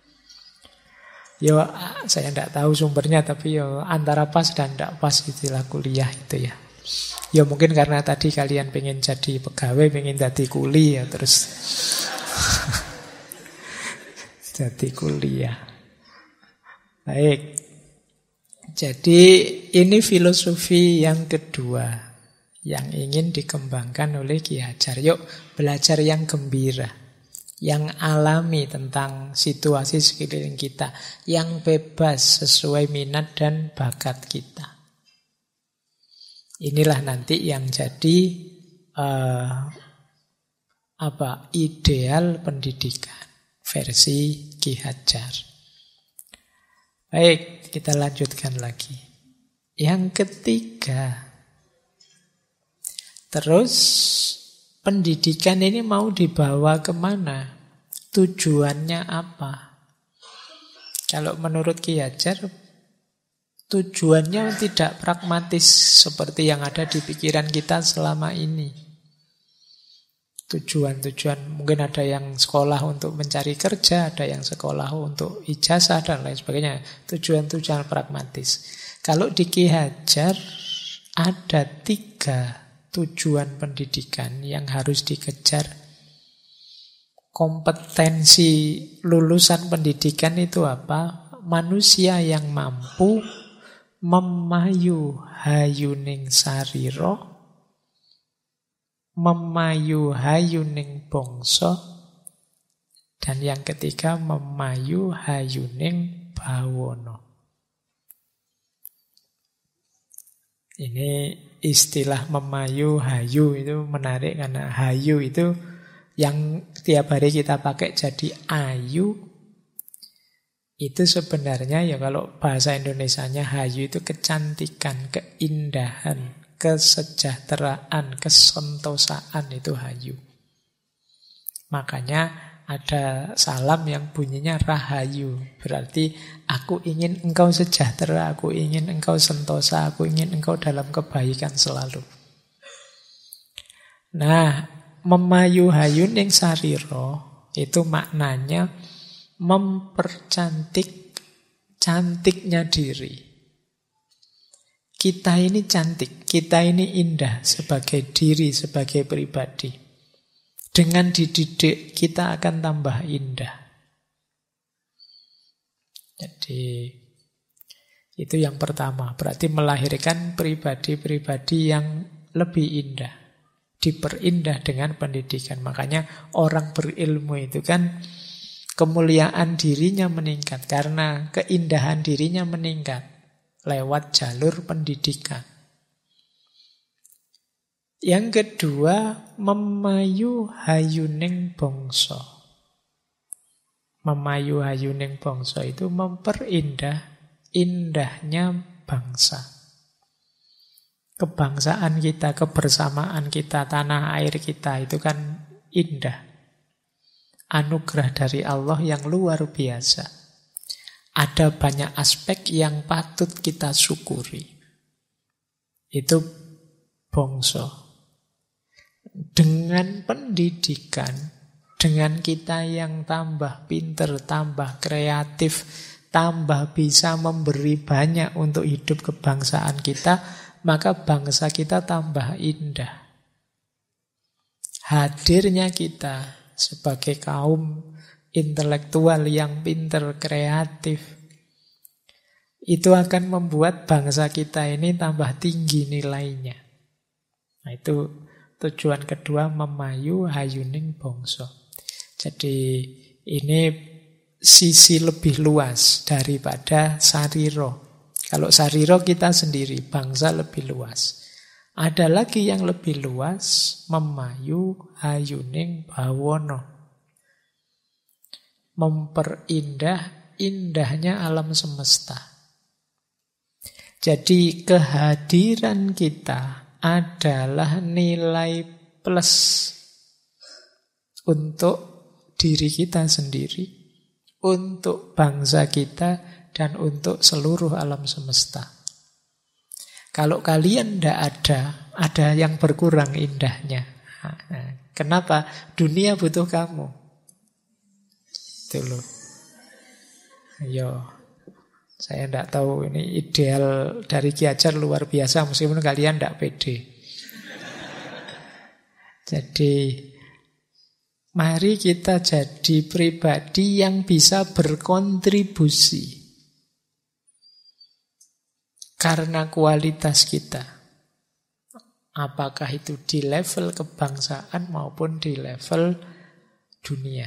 Ya saya tidak tahu sumbernya, tapi ya antara pas dan tidak pas istilah kuliah itu ya. Ya mungkin karena tadi kalian pengen jadi pegawai, pengen jadi kuli ya, terus jadi kuliah. Baik. Jadi ini filosofi yang kedua yang ingin dikembangkan oleh Ki Hajar. Yuk belajar yang gembira, yang alami tentang situasi sekeliling kita, yang bebas sesuai minat dan bakat kita. Inilah nanti yang jadi ideal pendidikan versi Ki Hajar. Baik, kita lanjutkan lagi. Yang ketiga, terus pendidikan ini mau dibawa kemana? Tujuannya apa? Kalau menurut Ki Hajar, tujuannya tidak pragmatis seperti yang ada di pikiran kita selama ini. Tujuan-tujuan, mungkin ada yang sekolah untuk mencari kerja, ada yang sekolah untuk ijazah dan lain sebagainya. Tujuan-tujuan pragmatis. Kalau di Ki Hajar ada 3 tujuan pendidikan yang harus dikejar. Kompetensi lulusan pendidikan itu apa? Manusia yang mampu memayu hayuning sarira, memayu hayuning bangsa, dan yang ketiga memayu hayuning bawana. Ini istilah memayu hayu itu menarik karena hayu itu yang tiap hari kita pakai jadi ayu. Itu sebenarnya ya kalau bahasa Indonesianya hayu itu kecantikan, keindahan, kesejahteraan, kesentosaan, itu hayu. Makanya ada salam yang bunyinya rahayu. Berarti aku ingin engkau sejahtera, aku ingin engkau sentosa, aku ingin engkau dalam kebaikan selalu. Nah, memayu hayuning sarira itu maknanya mempercantik cantiknya diri. Kita ini cantik, kita ini indah sebagai diri, sebagai pribadi. Dengan dididik, kita akan tambah indah. Jadi, itu yang pertama. Berarti melahirkan pribadi-pribadi yang lebih indah. Diperindah dengan pendidikan. Makanya orang berilmu itu kan kemuliaan dirinya meningkat. Karena keindahan dirinya meningkat. Lewat jalur pendidikan. Yang kedua, memayu hayuning bangsa. Memayu hayuning bangsa itu memperindah indahnya bangsa. Kebangsaan kita, kebersamaan kita, tanah air kita itu kan indah. Anugerah dari Allah yang luar biasa. Ada banyak aspek yang patut kita syukuri. Itu bangsa. Dengan pendidikan, Dengan kita yang tambah pinter, tambah kreatif, tambah bisa memberi banyak untuk hidup kebangsaan kita, maka bangsa kita tambah indah. Hadirnya kita sebagai kaum intelektual yang pinter, kreatif, itu akan membuat bangsa kita ini tambah tinggi nilainya. Nah, itu tujuan kedua, memayu hayuning bangsa. Jadi ini sisi lebih luas daripada sariro. Kalau sariro kita sendiri, bangsa lebih luas. Ada lagi yang lebih luas, memayu hayuning bawono. Memperindah indahnya alam semesta. Jadi kehadiran kita adalah nilai plus untuk diri kita sendiri, untuk bangsa kita, dan untuk seluruh alam semesta. Kalau kalian tidak ada yang berkurang indahnya. Kenapa? Dunia butuh kamu. Itu loh. Saya tidak tahu, ini ideal dari Ki Hajar luar biasa, meskipun kalian tidak pede. Jadi mari kita jadi pribadi yang bisa berkontribusi karena kualitas kita. Apakah itu di level kebangsaan maupun di level dunia.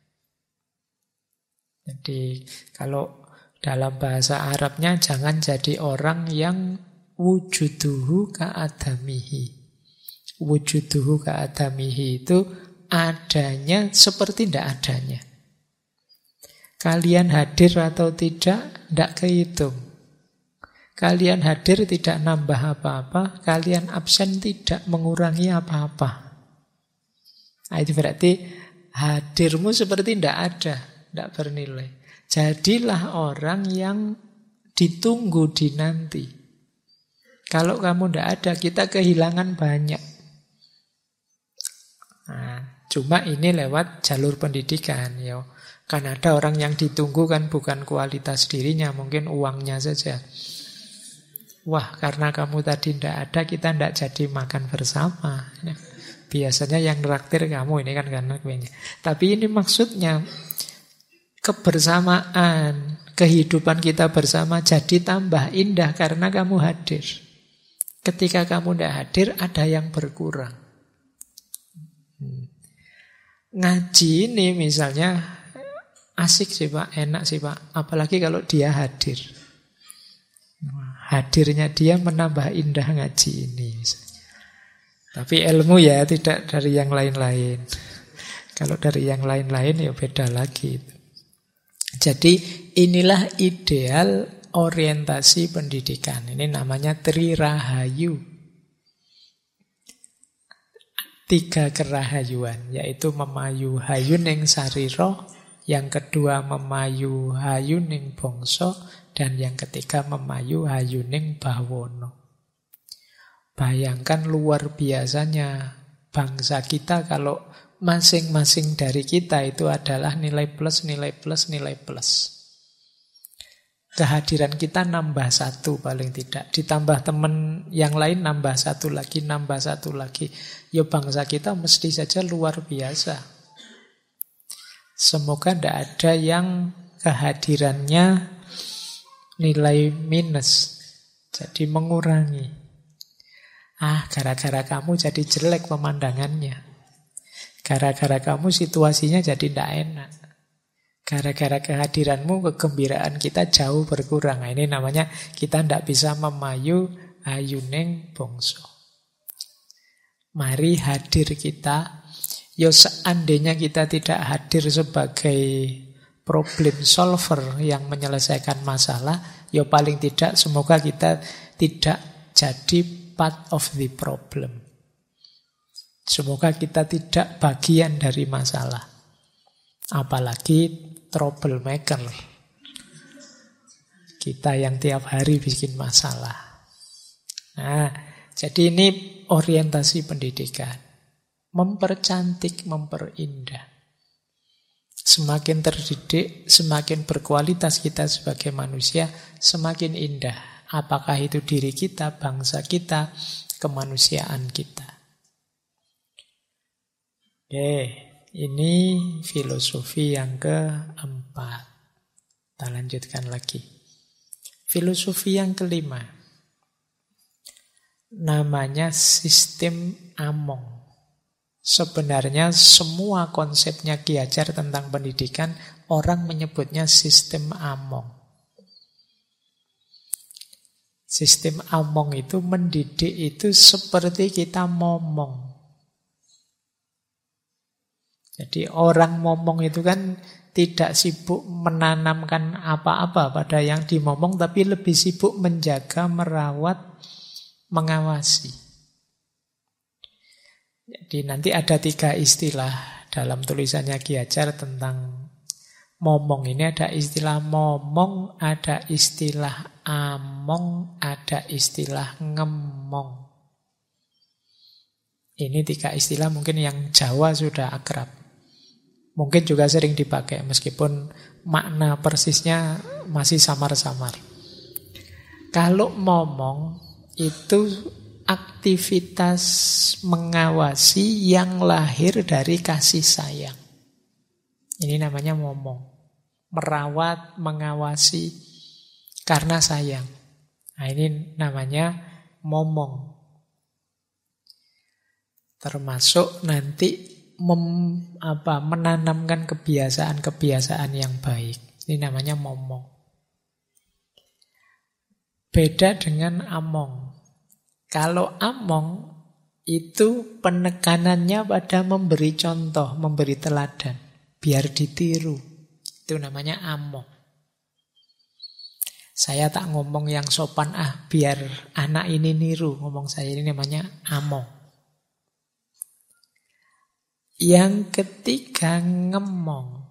Jadi kalau dalam bahasa Arabnya jangan jadi orang yang wujuduhu ka'adamihi. Wujuduhu ka'adamihi itu adanya seperti tidak adanya. Kalian hadir atau tidak kehitung. Kalian hadir tidak nambah apa-apa, kalian absen tidak mengurangi apa-apa. Nah, itu berarti hadirmu seperti tidak ada, tidak bernilai. Jadilah orang yang ditunggu dinanti. Kalau kamu tidak ada, kita kehilangan banyak. Nah, cuma ini lewat jalur pendidikan. Kan ada orang yang ditunggu kan bukan kualitas dirinya, mungkin uangnya saja. Wah, karena kamu tadi tidak ada, kita tidak jadi makan bersama. Biasanya yang traktir kamu, ini kan karena kuenya. Tapi ini maksudnya kebersamaan, kehidupan kita bersama jadi tambah indah karena kamu hadir. Ketika kamu tidak hadir, ada yang berkurang. Ngaji ini misalnya asik sih Pak, enak sih Pak. Apalagi kalau dia hadir. Hadirnya dia menambah indah ngaji ini. Tapi ilmu ya tidak dari yang lain-lain. Kalau dari yang lain-lain ya beda lagi. Jadi inilah ideal orientasi pendidikan. Ini namanya Trirahayu. 3 kerahayuan, yaitu memayu hayuning sariro, yang kedua memayu hayuning bangsa, dan yang ketiga memayu hayuning bawono. Bayangkan luar biasanya bangsa kita kalau masing-masing dari kita itu adalah nilai plus, nilai plus, nilai plus. Kehadiran kita nambah 1 paling tidak. Ditambah teman yang lain nambah 1 lagi, nambah 1 lagi. Ya bangsa kita mesti saja luar biasa. Semoga tidak ada yang kehadirannya nilai minus. Jadi mengurangi. Gara-gara kamu jadi jelek pemandangannya. Gara-gara kamu situasinya jadi tidak enak. Gara-gara kehadiranmu, kegembiraan kita jauh berkurang. Nah, ini namanya kita tidak bisa memayu hayuning bangsa. Mari hadir kita. Ya seandainya kita tidak hadir sebagai problem solver yang menyelesaikan masalah, ya paling tidak semoga kita tidak jadi part of the problem. Semoga kita tidak bagian dari masalah. Apalagi troublemaker. Kita yang tiap hari bikin masalah. Nah, jadi ini orientasi pendidikan. Mempercantik, memperindah. Semakin terdidik, semakin berkualitas kita sebagai manusia, semakin indah. Apakah itu diri kita, bangsa kita, kemanusiaan kita. Oke, ini filosofi yang keempat. Kita lanjutkan lagi. Filosofi yang kelima. Namanya sistem Among. Sebenarnya semua konsepnya Ki Hajar tentang pendidikan, orang menyebutnya sistem Among. Sistem Among itu mendidik itu seperti kita momong. Jadi orang momong itu kan tidak sibuk menanamkan apa-apa pada yang dimomong, tapi lebih sibuk menjaga, merawat, mengawasi. Jadi nanti ada 3 istilah dalam tulisannya Ki Hajar tentang momong ini. Ada istilah momong, ada istilah among, ada istilah ngemong. Ini 3 istilah mungkin yang Jawa sudah akrab. Mungkin juga sering dipakai meskipun makna persisnya masih samar-samar. Kalau momong itu aktivitas mengawasi yang lahir dari kasih sayang. Ini namanya momong. Merawat, mengawasi karena sayang. Nah, ini namanya momong. Termasuk nanti menanamkan kebiasaan-kebiasaan yang baik. Ini namanya momong. Beda dengan among. Kalau among itu penekanannya pada memberi contoh, memberi teladan, biar ditiru. Itu namanya among. Saya tak ngomong yang sopan, biar anak ini niru. Ngomong saya ini namanya among. Yang ketiga ngemong.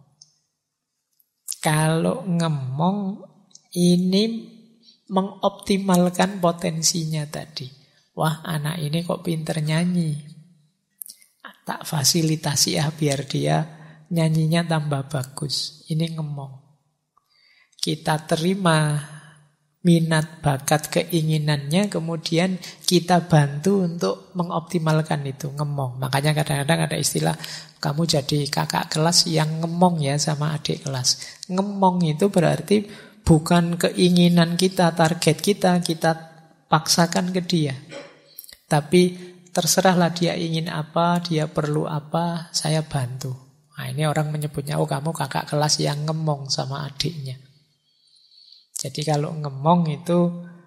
Kalau ngemong ini mengoptimalkan potensinya tadi. Wah, anak ini kok pinter nyanyi. Tak fasilitasi biar dia nyanyinya tambah bagus. Ini ngemong. Kita terima minat, bakat, keinginannya, kemudian kita bantu untuk mengoptimalkan itu, ngemong. Makanya kadang-kadang ada istilah, kamu jadi kakak kelas yang ngemong ya sama adik kelas. Ngemong itu berarti bukan keinginan kita, target kita paksakan ke dia. Tapi terserahlah dia ingin apa, dia perlu apa, saya bantu. Nah, ini orang menyebutnya, kamu kakak kelas yang ngemong sama adiknya. Jadi kalau ngemong itu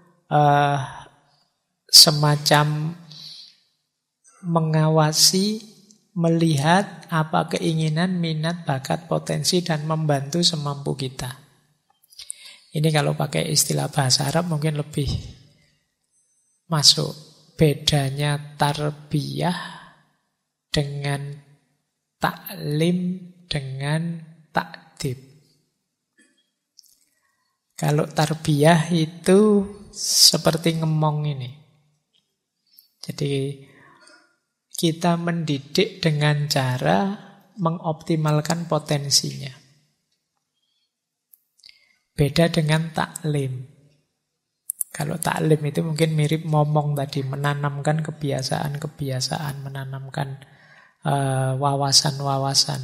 semacam mengawasi, melihat apa keinginan, minat, bakat, potensi, dan membantu semampu kita. Ini kalau pakai istilah bahasa Arab mungkin lebih masuk. Bedanya tarbiyah dengan taklim dengan takdib. Kalau tarbiyah itu seperti ngemong ini. Jadi kita mendidik dengan cara mengoptimalkan potensinya. Beda dengan taklim. Kalau taklim itu mungkin mirip momong tadi, menanamkan kebiasaan-kebiasaan, menanamkan wawasan-wawasan.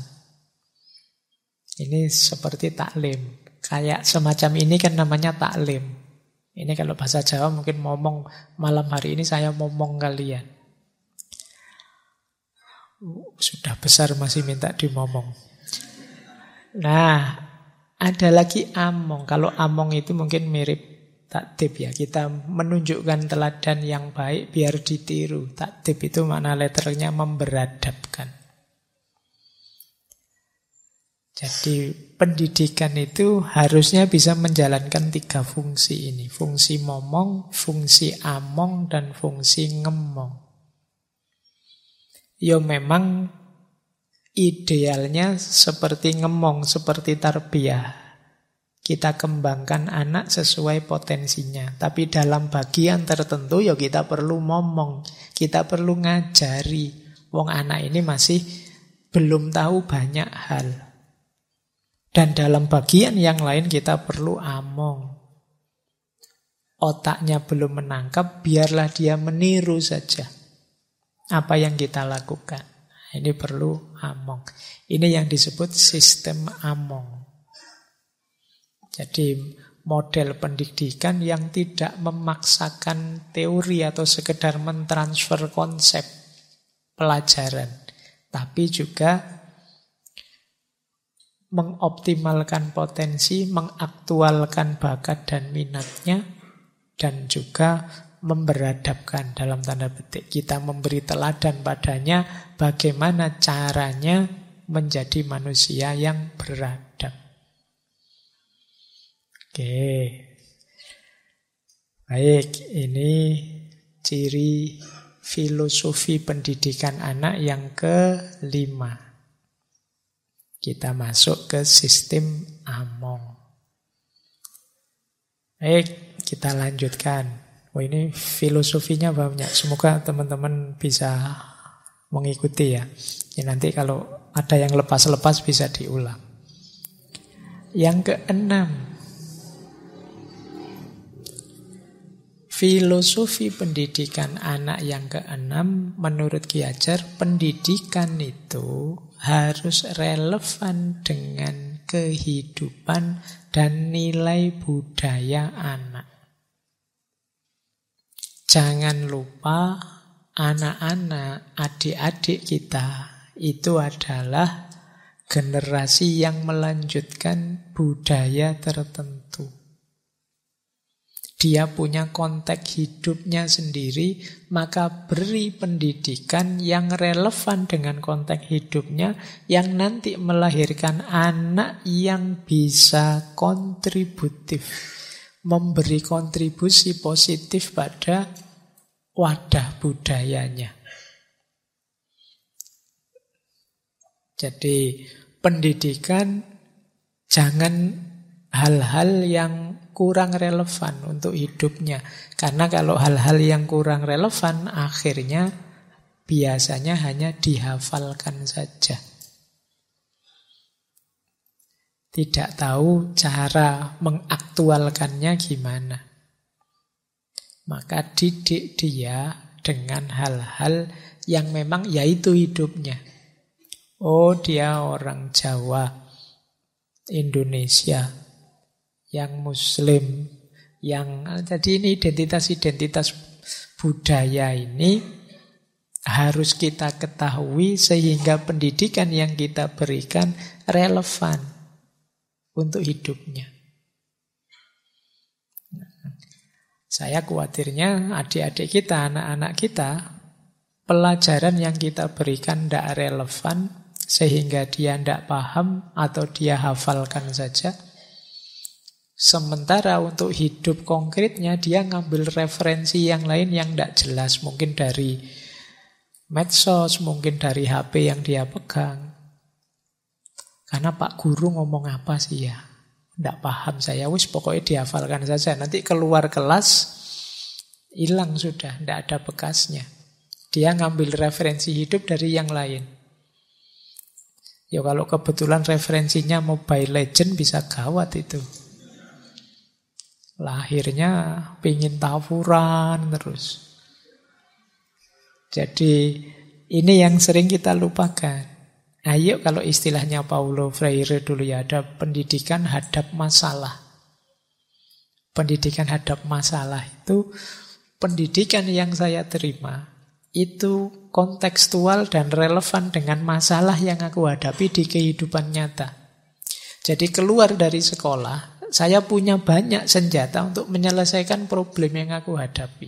Ini seperti taklim. Kayak semacam ini kan namanya taklim. Ini kalau bahasa Jawa mungkin momong, malam hari ini saya momong kalian. Sudah besar masih minta dimomong. Nah, ada lagi among. Kalau among itu mungkin mirip takdib ya, kita menunjukkan teladan yang baik biar ditiru. Takdib itu makna letternya memberadabkan. Jadi pendidikan itu harusnya bisa menjalankan 3 fungsi ini. Fungsi momong, fungsi among, dan fungsi ngemong. Ya memang idealnya seperti ngemong, seperti tarbiyah. Kita kembangkan anak sesuai potensinya. Tapi dalam bagian tertentu ya kita perlu momong. Kita perlu ngajari. Wong anak ini masih belum tahu banyak hal. Dan dalam bagian yang lain kita perlu among. Otaknya belum menangkap, biarlah dia meniru saja apa yang kita lakukan. Ini perlu among. Ini yang disebut sistem among. Jadi model pendidikan yang tidak memaksakan teori atau sekedar mentransfer konsep pelajaran, tapi juga mengoptimalkan potensi, mengaktualkan bakat dan minatnya, dan juga memberadabkan dalam tanda petik. Kita memberi teladan padanya bagaimana caranya menjadi manusia yang beradab. Oke. Baik, ini ciri filosofi pendidikan anak yang kelima. Kita masuk ke sistem among. Baik, kita lanjutkan. Oh, ini filosofinya banyak. Semoga teman-teman bisa mengikuti ya. Ya nanti kalau ada yang lepas-lepas bisa diulang. Yang keenam, filosofi pendidikan anak yang keenam, menurut Ki Hajar, pendidikan itu harus relevan dengan kehidupan dan nilai budaya anak. Jangan lupa anak-anak, adik-adik kita itu adalah generasi yang melanjutkan budaya tertentu. Dia punya konteks hidupnya sendiri, maka beri pendidikan yang relevan dengan konteks hidupnya, yang nanti melahirkan anak yang bisa kontributif, memberi kontribusi positif pada wadah budayanya. Jadi pendidikan jangan hal-hal yang kurang relevan untuk hidupnya. Karena kalau hal-hal yang kurang relevan, akhirnya biasanya hanya dihafalkan saja. Tidak tahu cara mengaktualkannya gimana. Maka didik dia dengan hal-hal yang memang yaitu hidupnya. Oh, dia orang Jawa, Indonesia, yang Muslim, jadi ini identitas-identitas budaya ini harus kita ketahui sehingga pendidikan yang kita berikan relevan untuk hidupnya. Saya khawatirnya adik-adik kita, anak-anak kita, pelajaran yang kita berikan tidak relevan sehingga dia tidak paham atau dia hafalkan saja. Sementara untuk hidup konkretnya dia ngambil referensi yang lain yang tidak jelas. Mungkin dari medsos, mungkin dari HP yang dia pegang. Karena Pak Guru ngomong apa sih ya? Tidak paham saya, pokoknya dihafalkan saja. Nanti keluar kelas, hilang sudah, tidak ada bekasnya. Dia ngambil referensi hidup dari yang lain. Ya kalau kebetulan referensinya Mobile Legend bisa gawat itu. Lahirnya pingin tawuran terus. Jadi ini yang sering kita lupakan. Ayo kalau istilahnya Paulo Freire dulu ya, ada pendidikan hadap masalah. Pendidikan hadap masalah itu pendidikan yang saya terima itu kontekstual dan relevan dengan masalah yang aku hadapi di kehidupan nyata. Jadi keluar dari sekolah, saya punya banyak senjata untuk menyelesaikan problem yang aku hadapi.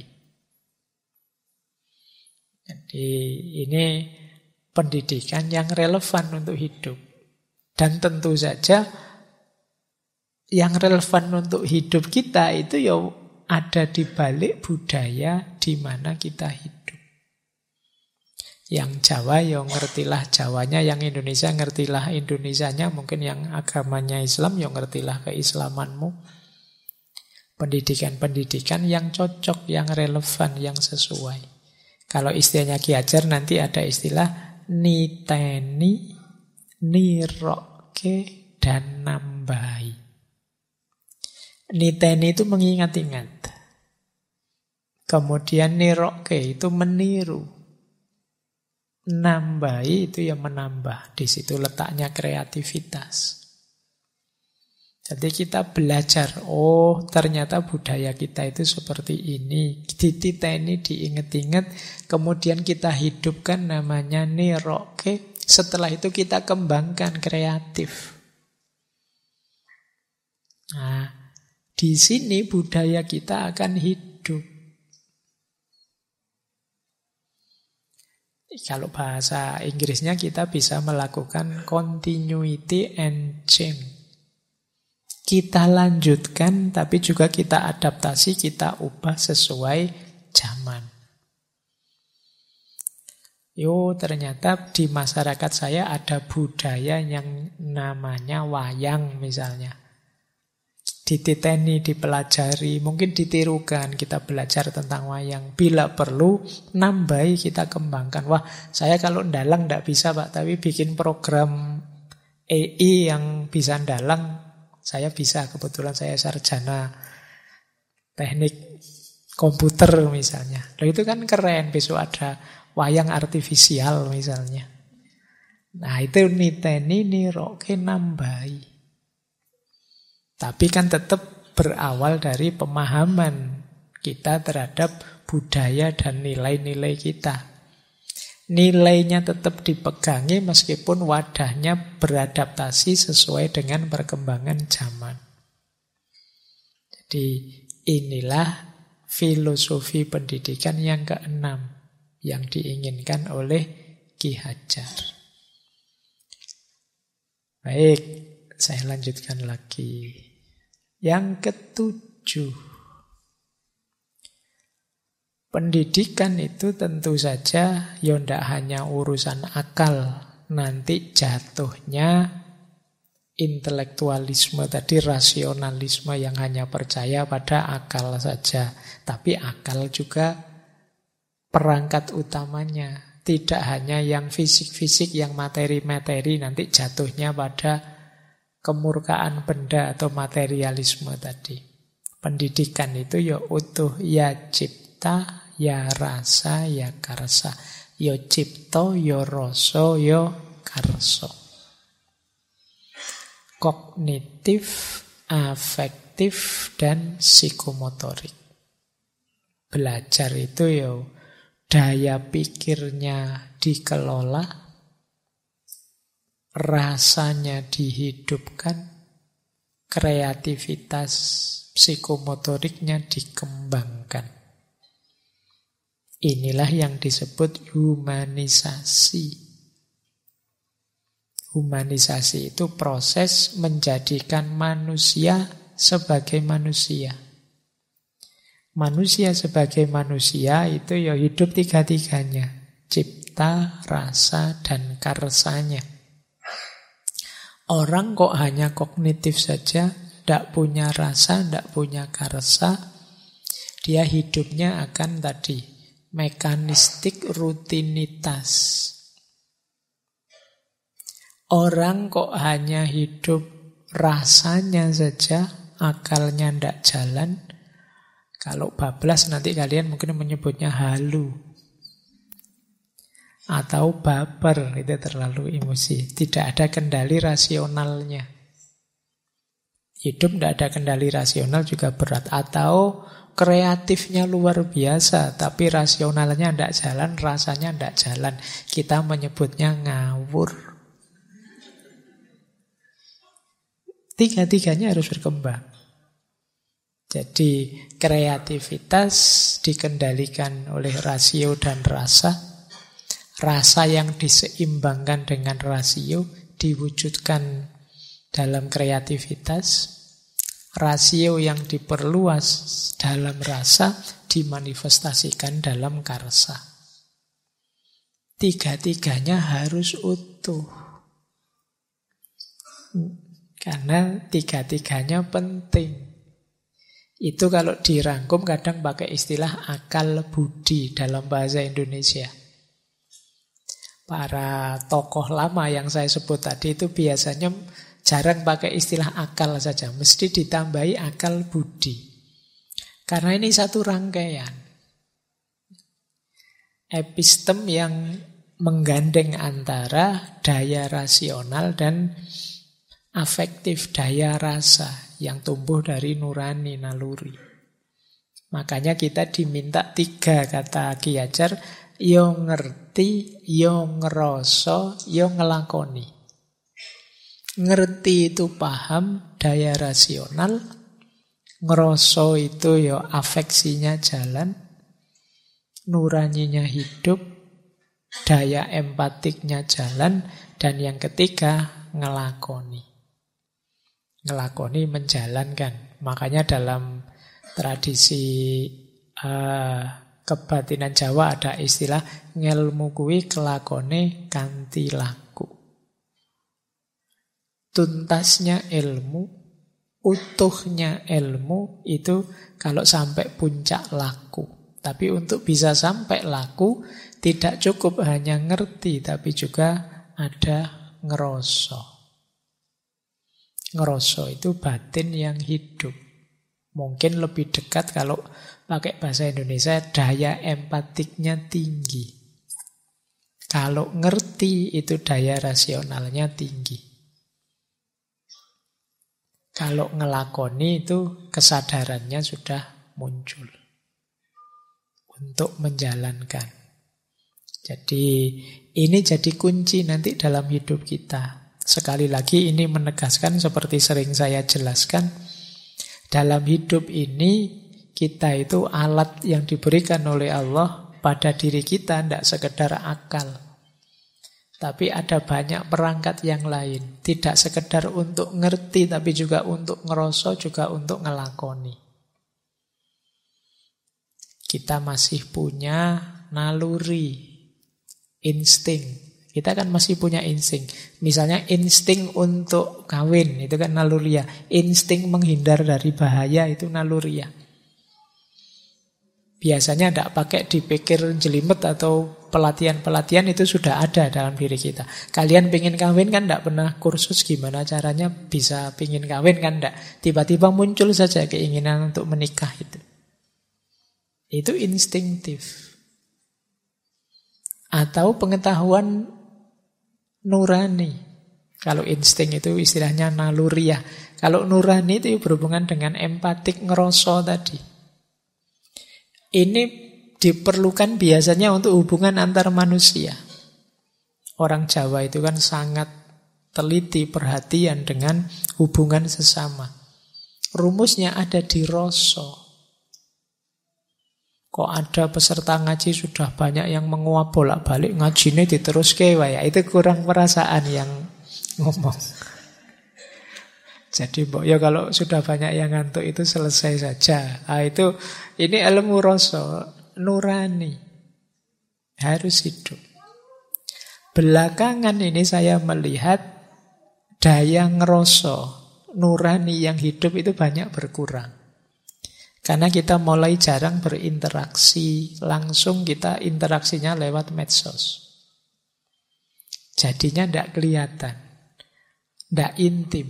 Jadi ini pendidikan yang relevan untuk hidup. Dan tentu saja yang relevan untuk hidup kita itu ya ada di balik budaya di mana kita hidup. Yang Jawa ya ngertilah Jawanya, yang Indonesia ngertilah Indonesianya, mungkin yang agamanya Islam ya ngertilah keislamanmu. Pendidikan-pendidikan yang cocok, yang relevan, yang sesuai. Kalau istilahnya Ki Hajar nanti ada istilah niteni, niroke, dan nambahi. Niteni itu mengingat-ingat. Kemudian niroke itu meniru. Nambahi itu yang menambah. Di situ letaknya kreativitas. Jadi kita belajar, oh ternyata budaya kita itu seperti ini. Dititeni, diingat-ingat, kemudian kita hidupkan namanya niroke. Setelah itu kita kembangkan kreatif. Nah, di sini budaya kita akan hidup. Kalau bahasa Inggrisnya kita bisa melakukan continuity and change. Kita lanjutkan, tapi juga kita adaptasi, kita ubah sesuai zaman. Ternyata di masyarakat saya ada budaya yang namanya wayang misalnya. Dititeni, dipelajari, mungkin ditirukan, kita belajar tentang wayang. Bila perlu, nambahi, kita kembangkan. Wah, saya kalau ndalang ndak bisa Pak, tapi bikin program EI yang bisa ndalang, saya bisa, kebetulan saya sarjana teknik komputer misalnya. Loh itu kan keren, besok ada wayang artifisial misalnya. Nah itu niteni, niroke, nambahi. Tapi kan tetap berawal dari pemahaman kita terhadap budaya dan nilai-nilai kita. Nilainya tetap dipegangi meskipun wadahnya beradaptasi sesuai dengan perkembangan zaman. Jadi inilah filosofi pendidikan yang keenam yang diinginkan oleh Ki Hajar. Baik, saya lanjutkan lagi. Yang ketujuh. Pendidikan itu tentu saja ndak hanya urusan akal. Nanti jatuhnya intelektualisme tadi, rasionalisme yang hanya percaya pada akal saja. Tapi akal juga perangkat utamanya. Tidak hanya yang fisik-fisik, yang materi-materi, nanti jatuhnya pada kemurkaan benda atau materialisme tadi. Pendidikan itu ya utuh, ya cipta, ya rasa, ya karsa. Ya cipta, ya rasa, ya karsa. Kognitif, afektif, dan psikomotorik. Belajar itu ya daya pikirnya dikelola, rasanya dihidupkan, kreativitas psikomotoriknya dikembangkan. Inilah yang disebut humanisasi. Humanisasi itu proses menjadikan manusia sebagai manusia. Manusia sebagai manusia itu ya hidup tiga-tiganya. Cipta, rasa, dan karsanya. Orang kok hanya kognitif saja, tidak punya rasa, tidak punya karsa, dia hidupnya akan tadi mekanistik, rutinitas. Orang kok hanya hidup rasanya saja, akalnya tidak jalan. Kalau bablas nanti kalian mungkin menyebutnya halu. Atau baper, itu terlalu emosi. Tidak ada kendali rasionalnya. Hidup tidak ada kendali rasional juga berat. Atau kreatifnya luar biasa, tapi rasionalnya tidak jalan, rasanya tidak jalan. Kita menyebutnya ngawur. Tiga-tiganya harus berkembang. Jadi kreativitas dikendalikan oleh rasio dan rasa. Rasa yang diseimbangkan dengan rasio diwujudkan dalam kreativitas. Rasio yang diperluas dalam rasa dimanifestasikan dalam karsa. Tiga-tiganya harus utuh. Karena tiga-tiganya penting. Itu kalau dirangkum kadang pakai istilah akal budi dalam bahasa Indonesia. Para tokoh lama yang saya sebut tadi itu biasanya jarang pakai istilah akal saja, mesti ditambahi akal budi. Karena ini satu rangkaian epistem yang menggandeng antara daya rasional dan afektif, daya rasa yang tumbuh dari nurani, naluri. Makanya kita diminta 3 kata Ki Hajar, yo ngerti, yo ngeroso, yo ngelakoni. Ngerti itu paham, daya rasional. Ngeroso itu yo afeksinya jalan. Nuraninya hidup. Daya empatiknya jalan. Dan yang ketiga, ngelakoni. Ngelakoni menjalankan. Makanya dalam tradisi kebatinan Jawa ada istilah ngelmu kuwi kelakone kanthi laku. Tuntasnya ilmu, utuhnya ilmu itu kalau sampai puncak laku. Tapi untuk bisa sampai laku tidak cukup hanya ngerti, tapi juga ada ngeroso. Ngeroso itu batin yang hidup. Mungkin lebih dekat kalau pakai bahasa Indonesia, daya empatiknya tinggi. Kalau ngerti itu daya rasionalnya tinggi. Kalau ngelakoni itu kesadarannya sudah muncul untuk menjalankan. Jadi ini jadi kunci nanti dalam hidup kita. Sekali lagi ini menegaskan seperti sering saya jelaskan, dalam hidup ini kita itu alat yang diberikan oleh Allah pada diri kita, tidak sekedar akal. Tapi ada banyak perangkat yang lain. Tidak sekedar untuk ngerti, tapi juga untuk ngerosok, juga untuk ngelakoni. Kita masih punya naluri, insting. Kita kan masih punya insting. Misalnya insting untuk kawin, itu kan naluriah. Insting menghindar dari bahaya, itu naluriah. Biasanya tidak pakai dipikir jelimet atau pelatihan-pelatihan, itu sudah ada dalam diri kita. Kalian pingin kawin kan tidak pernah kursus gimana caranya bisa pingin kawin kan tidak. Tiba-tiba muncul saja keinginan untuk menikah itu. Itu instinktif. Atau pengetahuan nurani. Kalau insting itu istilahnya naluriah. Kalau nurani itu berhubungan dengan empatik ngeroso tadi. Ini diperlukan biasanya untuk hubungan antar manusia. Orang Jawa itu kan sangat teliti, perhatian dengan hubungan sesama. Rumusnya ada di rasa. Kok ada peserta ngaji sudah banyak yang menguap bolak-balik, ngajine diteruske wae, itu kurang perasaan yang ngomong. Jadi ya kalau sudah banyak yang ngantuk itu selesai saja. Itu ini ilmu rasa nurani harus hidup. Belakangan ini saya melihat daya ngeroso nurani yang hidup itu banyak berkurang. Karena kita mulai jarang berinteraksi langsung, kita interaksinya lewat medsos. Jadinya tidak kelihatan, tidak intim.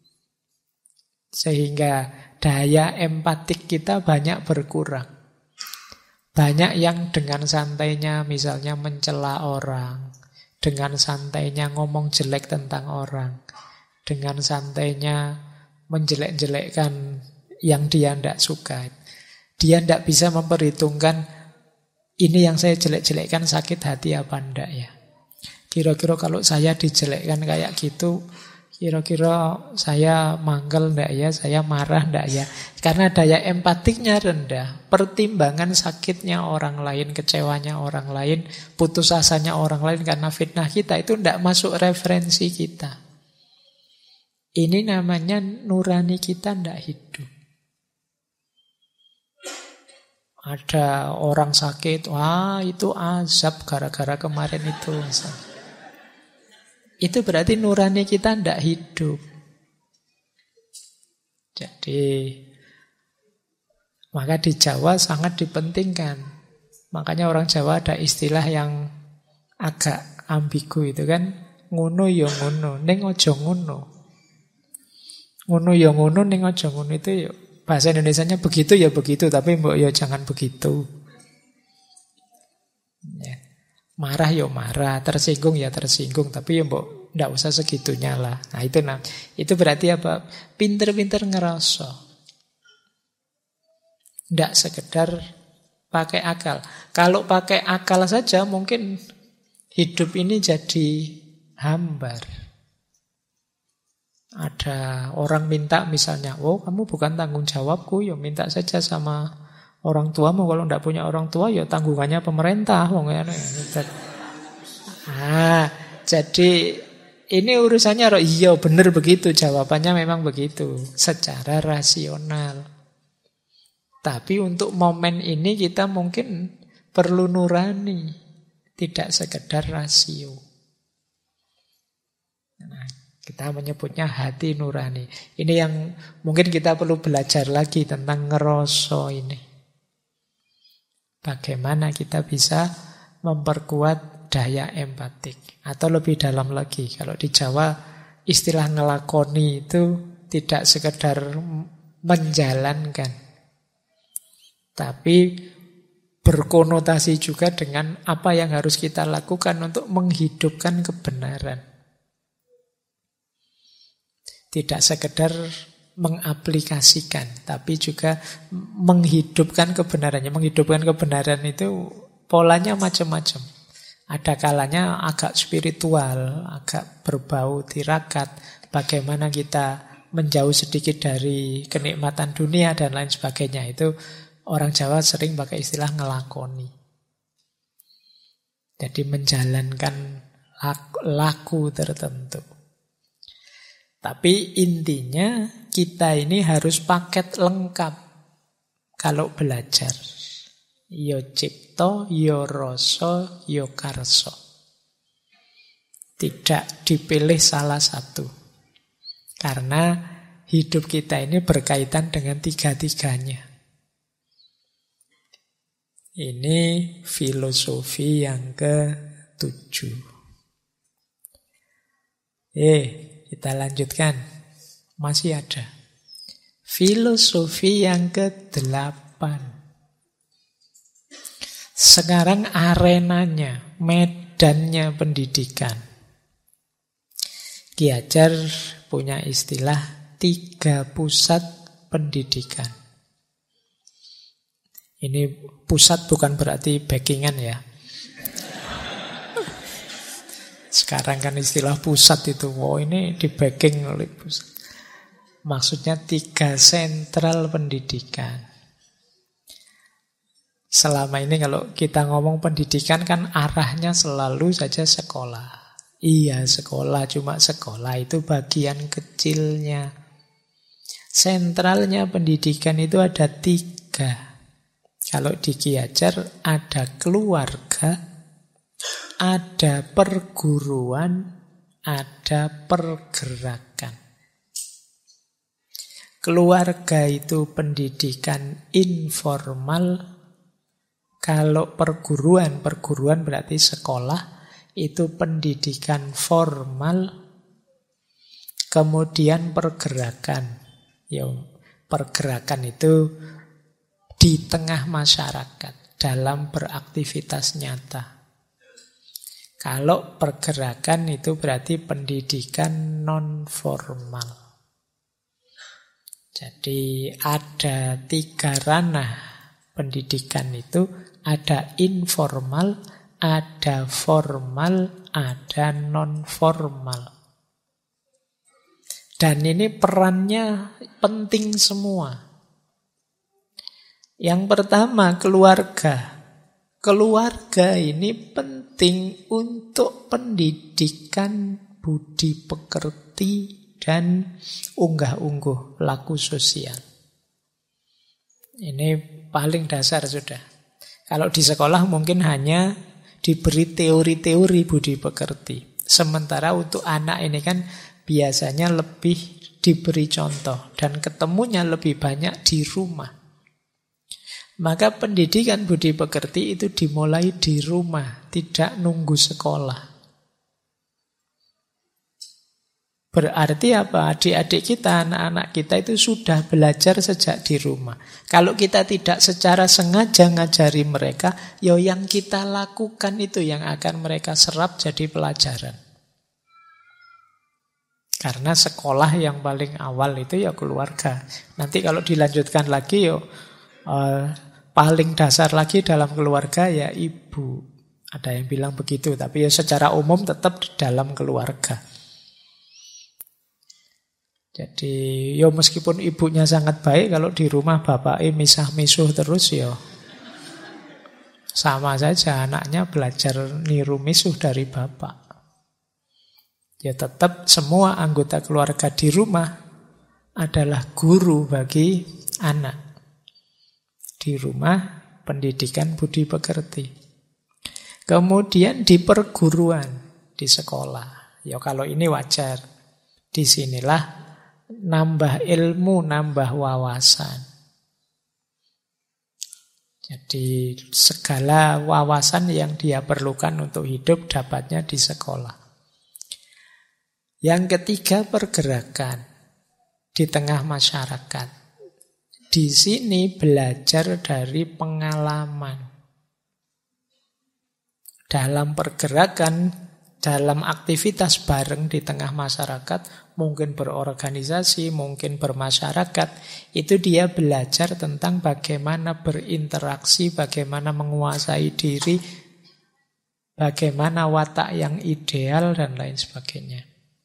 Sehingga daya empatik kita banyak berkurang. Banyak yang dengan santainya misalnya mencela orang, dengan santainya ngomong jelek tentang orang, dengan santainya menjelek-jelekkan yang dia tidak suka. Dia tidak bisa memperhitungkan ini yang saya jelek-jelekkan sakit hati apa enggak ya. Kira-kira kalau saya dijelekkan kayak gitu, kira-kira saya mangkel enggak ya, saya marah enggak ya. Karena daya empatiknya rendah, pertimbangan sakitnya orang lain, kecewanya orang lain, putus asanya orang lain karena fitnah kita itu enggak masuk referensi kita. Ini namanya nurani kita enggak hidup. Ada orang sakit, wah itu azab gara-gara kemarin itu. Itu berarti nurani kita tidak hidup. Jadi, maka di Jawa sangat dipentingkan. Makanya orang Jawa ada istilah yang agak ambigu itu kan, ngono ya ngono, ning aja ngono. Ngono ya ngono, ning aja ngono itu ya. Bahasa Indonesianya begitu ya begitu, tapi mbok ya jangan begitu. Ya. Marah ya marah, tersinggung ya tersinggung, tapi ya mbok ndak usah segitunya lah. Nah, itu berarti apa? Pinter-pinter ngerasa. Ndak sekedar pakai akal. Kalau pakai akal saja mungkin hidup ini jadi hambar. Ada orang minta misalnya, oh kamu bukan tanggung jawabku, ya minta saja sama orang tuamu. Kalau tidak punya orang tua, ya tanggungannya pemerintah. Jadi ini urusannya, iya benar begitu, jawabannya memang begitu, secara rasional. Tapi untuk momen ini kita mungkin perlu nurani, tidak sekedar rasio. Nah, kita menyebutnya hati nurani. Ini yang mungkin kita perlu belajar lagi tentang ngeroso ini. Bagaimana kita bisa memperkuat daya empatik. Atau lebih dalam lagi, kalau di Jawa istilah ngelakoni itu tidak sekedar menjalankan, tapi berkonotasi juga dengan apa yang harus kita lakukan untuk menghidupkan kebenaran. Tidak sekedar mengaplikasikan, tapi juga menghidupkan kebenarannya. Menghidupkan kebenaran itu polanya macam-macam. Ada kalanya agak spiritual, agak berbau tirakat. Bagaimana kita menjauh sedikit dari kenikmatan dunia dan lain sebagainya. Itu orang Jawa sering pakai istilah ngelakoni. Jadi menjalankan laku tertentu. Tapi intinya kita ini harus paket lengkap kalau belajar. Yo cipto, yo rasa, yo karso. Tidak dipilih salah satu. Karena hidup kita ini berkaitan dengan tiga-tiganya. Ini filosofi yang ke-7. Kita lanjutkan. Masih ada. Filosofi yang ke-8. Sekarang arenanya, medannya pendidikan. Ki Hajar punya istilah 3 pusat pendidikan. Ini pusat bukan berarti backingan ya. Sekarang kan istilah pusat itu, ini di backing oleh pusat. Maksudnya 3 sentral pendidikan. Selama ini kalau kita ngomong pendidikan kan arahnya selalu saja sekolah. Iya sekolah, cuma sekolah itu bagian kecilnya. Sentralnya pendidikan itu ada 3. Kalau di Ki Hajar ada keluarga, ada perguruan, ada pergerakan. Keluarga itu pendidikan informal. Kalau perguruan berarti sekolah, itu pendidikan formal. Kemudian pergerakan. Pergerakan itu di tengah masyarakat dalam beraktivitas nyata. Kalau pergerakan itu berarti pendidikan non-formal. Jadi ada 3 ranah pendidikan itu. Ada informal, ada formal, ada non-formal. Dan ini perannya penting semua. Yang pertama keluarga. Keluarga ini penting untuk pendidikan budi pekerti dan unggah-ungguh laku sosial. Ini paling dasar sudah. Kalau di sekolah mungkin hanya diberi teori-teori budi pekerti. Sementara untuk anak ini kan biasanya lebih diberi contoh dan ketemunya lebih banyak di rumah. Maka pendidikan budi pekerti itu dimulai di rumah, tidak nunggu sekolah. Berarti apa? Adik-adik kita, anak-anak kita itu sudah belajar sejak di rumah. Kalau kita tidak secara sengaja ngajari mereka, ya yang kita lakukan itu yang akan mereka serap jadi pelajaran. Karena sekolah yang paling awal itu ya keluarga. Nanti kalau dilanjutkan lagi paling dasar lagi dalam keluarga ya ibu. Ada yang bilang begitu, tapi ya secara umum tetap di dalam keluarga. Jadi, yo meskipun ibunya sangat baik, kalau di rumah bapaknya misah-misuh terus ya sama saja anaknya belajar niru misuh dari bapak. Ya tetap semua anggota keluarga di rumah adalah guru bagi anak. Di rumah pendidikan budi pekerti. Kemudian di perguruan, di sekolah. Ya kalau ini wajar. Disinilah nambah ilmu, nambah wawasan. Jadi segala wawasan yang dia perlukan untuk hidup dapatnya di sekolah. Yang ketiga, pergerakan di tengah masyarakat. Di sini belajar dari pengalaman. Dalam pergerakan, dalam aktivitas bareng di tengah masyarakat, mungkin berorganisasi, mungkin bermasyarakat, itu dia belajar tentang bagaimana berinteraksi, bagaimana menguasai diri, bagaimana watak yang ideal, dan lain sebagainya.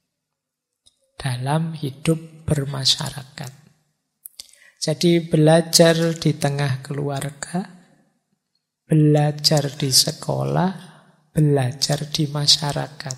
Dalam hidup bermasyarakat. Jadi belajar di tengah keluarga, belajar di sekolah, belajar di masyarakat.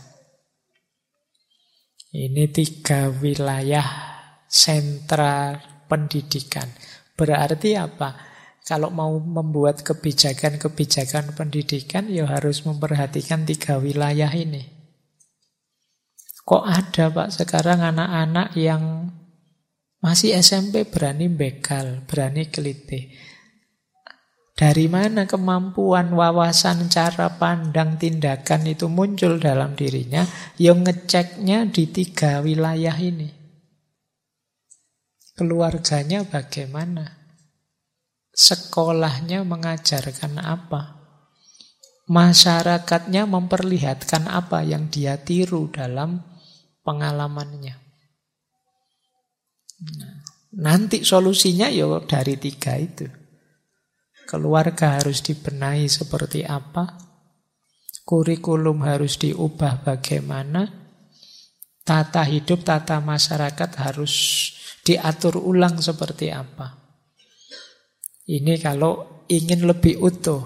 Ini 3 wilayah sentra pendidikan. Berarti apa? Kalau mau membuat kebijakan-kebijakan pendidikan, ya harus memperhatikan 3 wilayah ini. Kok ada Pak sekarang anak-anak yang masih SMP berani begal, berani kelitih? Dari mana kemampuan, wawasan, cara pandang, tindakan itu muncul dalam dirinya? Yang ngeceknya di 3 wilayah ini. Keluarganya bagaimana? Sekolahnya mengajarkan apa? Masyarakatnya memperlihatkan apa yang dia tiru dalam pengalamannya. Nah, nanti solusinya ya dari 3 itu. Keluarga harus dibenahi seperti apa? Kurikulum harus diubah bagaimana? Tata hidup, tata masyarakat harus diatur ulang seperti apa? Ini kalau ingin lebih utuh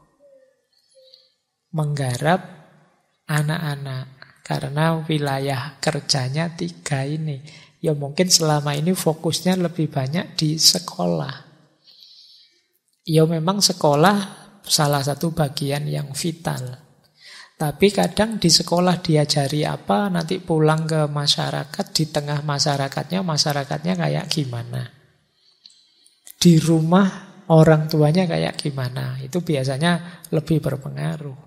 menggarap anak-anak. Karena wilayah kerjanya 3 ini. Ya mungkin selama ini fokusnya lebih banyak di sekolah. Ya memang sekolah salah satu bagian yang vital. Tapi kadang di sekolah diajari apa, nanti pulang ke masyarakat, di tengah masyarakatnya kayak gimana. Di rumah orang tuanya kayak gimana, itu biasanya lebih berpengaruh.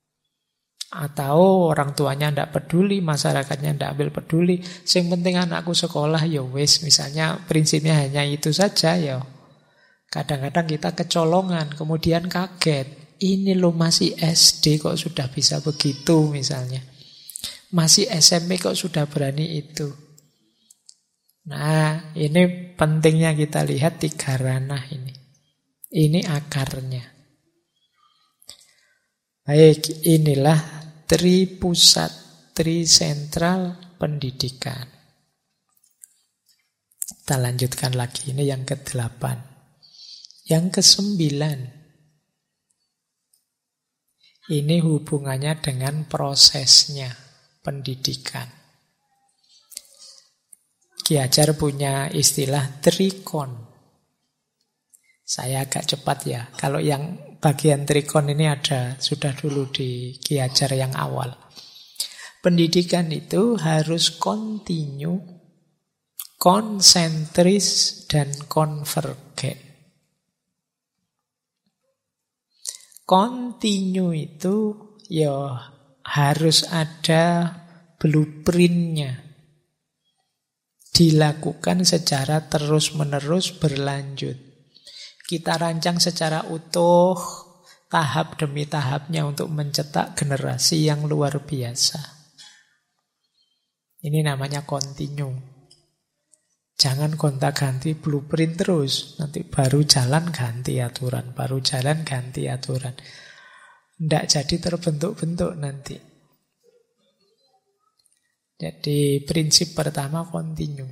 Atau orang tuanya tidak peduli, masyarakatnya tidak ambil peduli. Yang penting anakku sekolah, ya wis, misalnya prinsipnya hanya itu saja ya. Kadang-kadang kita kecolongan, kemudian kaget. Ini loh masih SD kok sudah bisa begitu misalnya. Masih SMP kok sudah berani itu. Nah, ini pentingnya kita lihat 3 ranah ini. Ini akarnya. Baik, inilah tripusat, trisentral pendidikan. Kita lanjutkan lagi, ini yang ke-8. Yang ke-9, ini hubungannya dengan prosesnya pendidikan. Ki Hajar punya istilah trikon. Saya agak cepat ya. Kalau yang bagian trikon ini ada sudah dulu di Ki Hajar yang awal. Pendidikan itu harus kontinu, konsentris, dan konvergen. Kontinu itu ya harus ada blueprintnya. dilakukan secara terus-menerus berlanjut. Kita rancang secara utuh, tahap demi tahapnya untuk mencetak generasi yang luar biasa. Ini namanya continue. Jangan gonta-ganti blueprint terus. Nanti baru jalan ganti aturan, baru jalan ganti aturan. Tidak jadi terbentuk-bentuk nanti. Jadi prinsip pertama continue.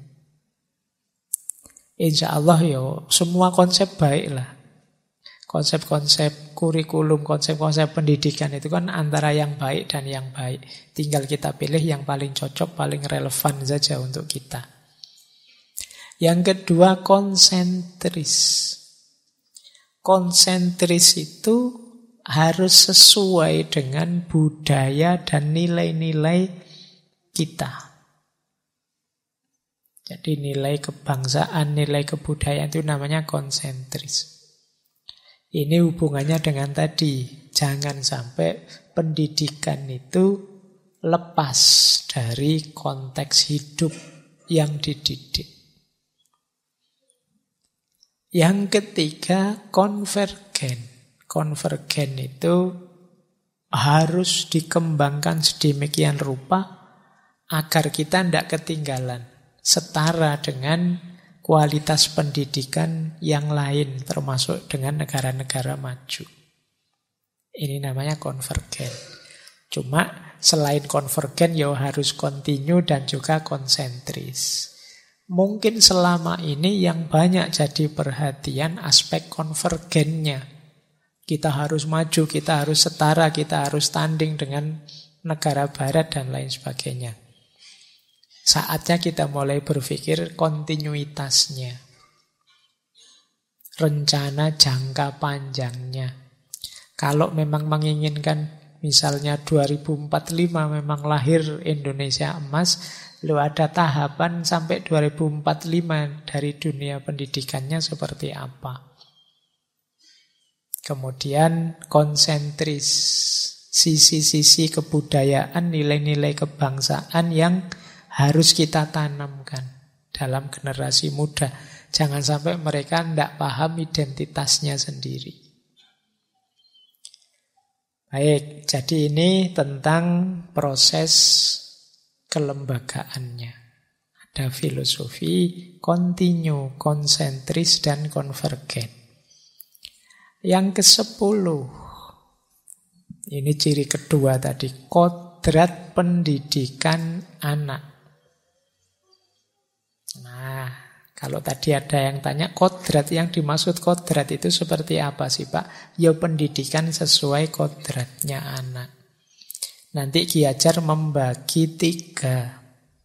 Insya Allah semua konsep baik lah. Konsep-konsep kurikulum, konsep-konsep pendidikan itu kan antara yang baik dan yang baik. Tinggal kita pilih yang paling cocok, paling relevan saja untuk kita. Yang kedua, konsentris. Konsentris itu harus sesuai dengan budaya dan nilai-nilai kita. Jadi nilai kebangsaan, nilai kebudayaan itu namanya konsentris. Ini hubungannya dengan tadi. Jangan sampai pendidikan itu lepas dari konteks hidup yang dididik. Yang ketiga, konvergen. Konvergen itu harus dikembangkan sedemikian rupa agar kita tidak ketinggalan. Setara dengan kualitas pendidikan yang lain, termasuk dengan negara-negara maju. Ini namanya konvergen. Cuma selain konvergen harus kontinu dan juga konsentris. Mungkin selama ini yang banyak jadi perhatian aspek konvergennya. Kita harus maju, kita harus setara, kita harus tanding dengan negara barat dan lain sebagainya. Saatnya kita mulai berpikir kontinuitasnya. Rencana jangka panjangnya. Kalau memang menginginkan misalnya 2045 memang lahir Indonesia emas, ada tahapan sampai 2045 dari dunia pendidikannya seperti apa. Kemudian konsentris, sisi-sisi kebudayaan, nilai-nilai kebangsaan yang harus kita tanamkan dalam generasi muda. Jangan sampai mereka tidak paham identitasnya sendiri. Baik, jadi ini tentang proses kelembagaannya. Ada filosofi kontinu, konsentris, dan konvergen. Yang ke-10, ini ciri kedua tadi, kodrat pendidikan anak. Nah, kalau tadi ada yang tanya kodrat, yang dimaksud kodrat itu seperti apa sih Pak? Ya pendidikan sesuai kodratnya anak. Nanti Ki Hajar membagi 3.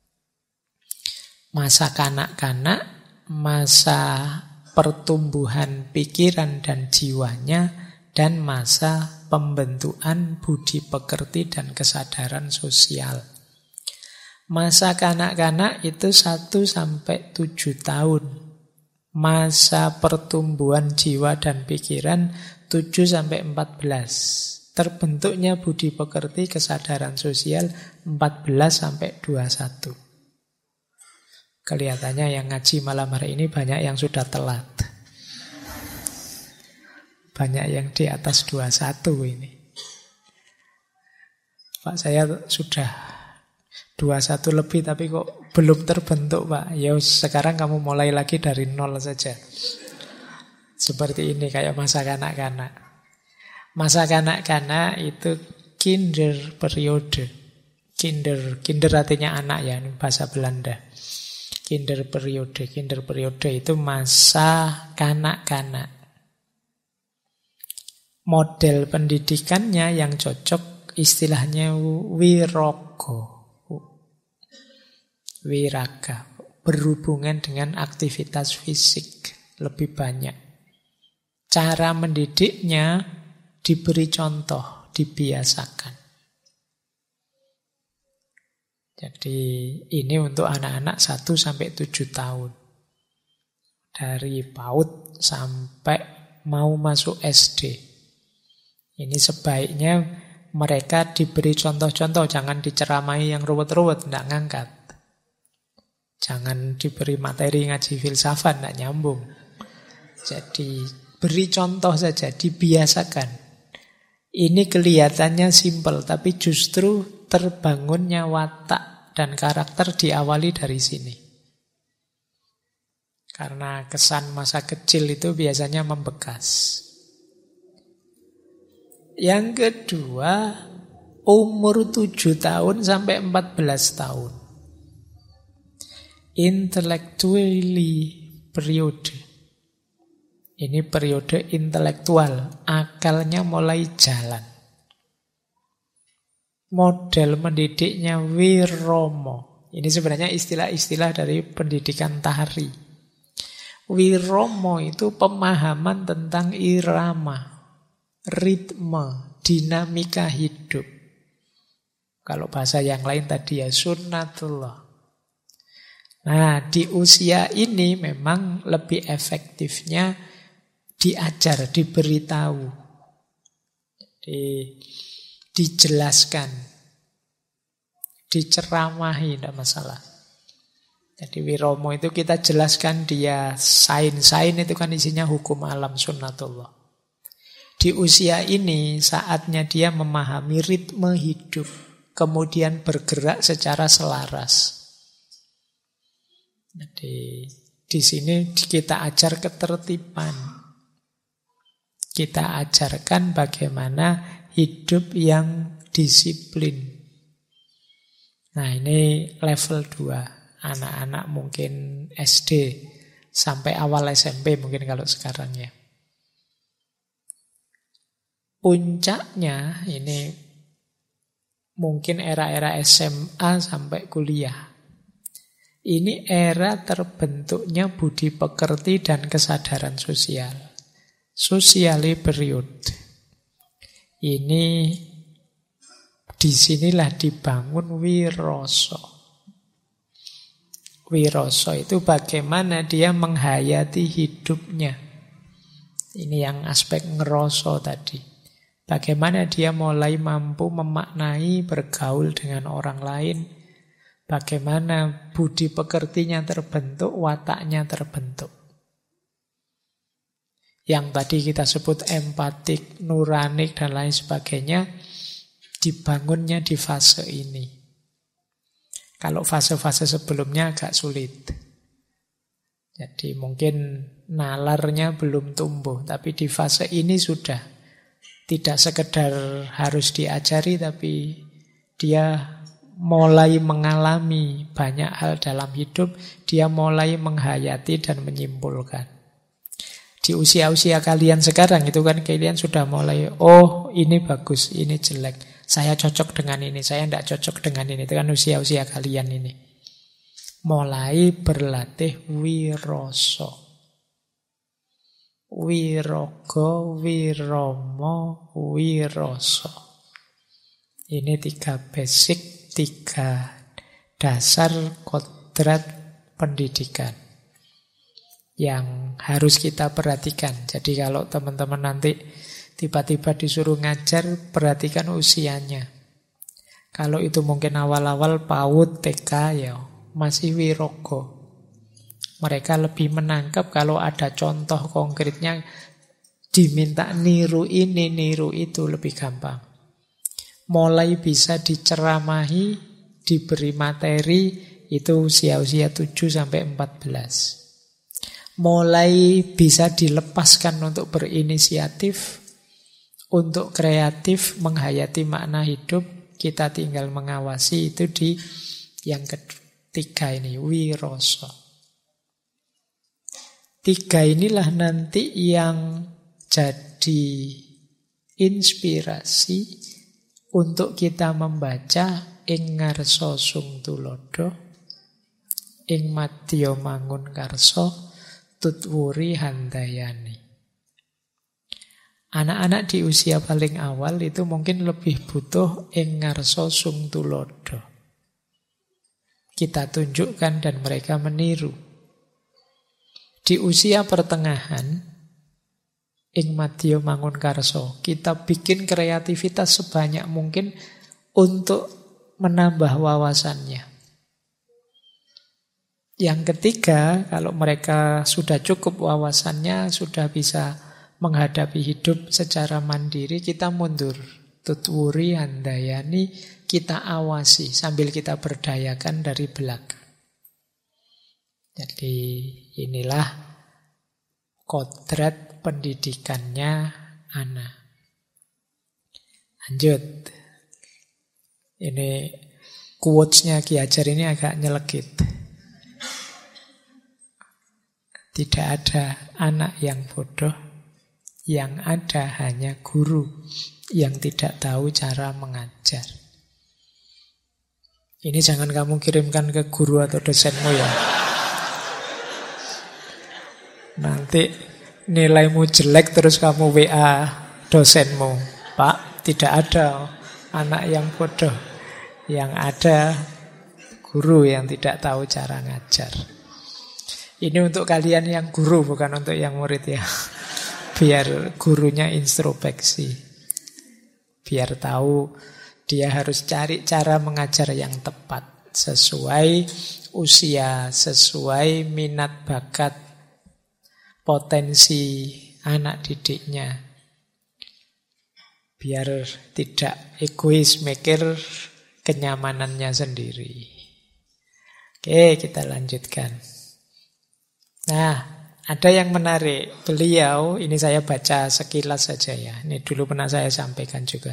Masa kanak-kanak, masa pertumbuhan pikiran dan jiwanya, dan masa pembentukan budi pekerti dan kesadaran sosial. Masa kanak-kanak itu 1-7 tahun. Masa pertumbuhan jiwa dan pikiran 7-14. Terbentuknya budi pekerti kesadaran sosial 14-21. Kelihatannya yang ngaji malam hari ini banyak yang sudah telat. Banyak yang di atas 21 ini. Pak, saya sudah 21 lebih tapi kok belum terbentuk Pak. Ya sekarang kamu mulai lagi dari 0 saja. Seperti ini kayak masa kanak-kanak. Masa kanak-kanak itu kinder periode. Kinder artinya anak ya, ini bahasa Belanda. Kinder periode itu masa kanak-kanak. Model pendidikannya yang cocok istilahnya wiraga, berhubungan dengan aktivitas fisik lebih banyak. Cara mendidiknya diberi contoh, dibiasakan. Jadi ini untuk anak-anak 1-7 tahun. Dari PAUD sampai mau masuk SD. Ini sebaiknya mereka diberi contoh-contoh, jangan diceramai yang ruwet-ruwet, tidak ngangkat. Jangan diberi materi ngaji filsafat, tidak nyambung. Jadi beri contoh saja, dibiasakan. Ini kelihatannya simpel, tapi justru terbangunnya watak dan karakter diawali dari sini. Karena kesan masa kecil itu biasanya membekas. Yang kedua, umur 7 tahun sampai 14 tahun. Intellectually periode. Ini periode intelektual, akalnya mulai jalan. Model mendidiknya Wiromo. Ini sebenarnya istilah-istilah dari pendidikan tari. Wiromo itu pemahaman tentang irama, ritme, dinamika hidup. Kalau bahasa yang lain tadi ya sunnatullah. Nah, di usia ini memang lebih efektifnya diajar, diberitahu, dijelaskan, diceramahi, tidak masalah. Jadi Wiromo itu kita jelaskan dia sain itu kan isinya hukum alam sunnatullah. Di usia ini saatnya dia memahami ritme hidup, kemudian bergerak secara selaras. Jadi di sini kita ajar ketertiban. Kita ajarkan bagaimana hidup yang disiplin. Nah, ini level 2. Anak-anak mungkin SD sampai awal SMP mungkin kalau sekarang ya. Puncaknya ini mungkin era-era SMA sampai kuliah. Ini era terbentuknya budi pekerti dan kesadaran sosial. Socially period. Ini disinilah dibangun wiroso. Wiroso itu bagaimana dia menghayati hidupnya. Ini yang aspek ngeroso tadi. Bagaimana dia mulai mampu memaknai bergaul dengan orang lain. Bagaimana budi pekertinya terbentuk, wataknya terbentuk. Yang tadi kita sebut empatik, nuranik, dan lain sebagainya, dibangunnya di fase ini. Kalau fase-fase sebelumnya agak sulit. Jadi mungkin nalarnya belum tumbuh, tapi di fase ini sudah. Tidak sekedar harus diajari, tapi dia mulai mengalami banyak hal dalam hidup, dia mulai menghayati dan menyimpulkan. Di usia-usia kalian sekarang itu kan kalian sudah mulai, oh ini bagus, ini jelek, saya cocok dengan ini, saya tidak cocok dengan ini. Itu kan usia-usia kalian ini. Mulai berlatih wiroso. Wirogo, wiromo, wiroso. Ini 3 basic, 3 dasar kodrat pendidikan yang harus kita perhatikan. Jadi kalau teman-teman nanti tiba-tiba disuruh ngajar, perhatikan usianya. Kalau itu mungkin awal-awal PAUD, TK, ya masih wirogo. Mereka lebih menangkap kalau ada contoh konkretnya, diminta niru ini, niru itu, lebih gampang. Mulai bisa diceramahi, diberi materi, itu usia-usia 7-14. Mulai bisa dilepaskan untuk berinisiatif, untuk kreatif, menghayati makna hidup, kita tinggal mengawasi. Itu di yang ketiga ini, wiroso. 3 inilah nanti yang jadi inspirasi untuk kita membaca ing ngarsa sung tulodo, ing madya mangun karsa, tutwuri handayani. Anak-anak di usia paling awal itu mungkin lebih butuh ing ngarsa sung tulodo. Kita tunjukkan dan mereka meniru. Di usia pertengahan, ing madya mangun karsa, kita bikin kreativitas sebanyak mungkin untuk menambah wawasannya. Yang ketiga, kalau mereka sudah cukup wawasannya, sudah bisa menghadapi hidup secara mandiri, kita mundur. Tutwuri handayani, kita awasi sambil kita berdayakan dari belakang. Jadi inilah kodrat pendidikannya anak. Lanjut. Ini quotes-nya Ki Hajar ini agak nyelekit. Tidak ada anak yang bodoh, yang ada hanya guru yang tidak tahu cara mengajar. Ini jangan kamu kirimkan ke guru atau dosenmu ya. Nanti nilaimu jelek terus kamu WA dosenmu. Pak, tidak ada anak yang bodoh. Yang ada guru yang tidak tahu cara ngajar. Ini untuk kalian yang guru, bukan untuk yang murid ya. Biar gurunya introspeksi. Biar tahu dia harus cari cara mengajar yang tepat. Sesuai usia, sesuai minat bakat, potensi anak didiknya. Biar tidak egois mikir kenyamanannya sendiri. Oke, kita lanjutkan. Nah, ada yang menarik. Beliau, ini saya baca sekilas saja ya. Ini dulu pernah saya sampaikan juga.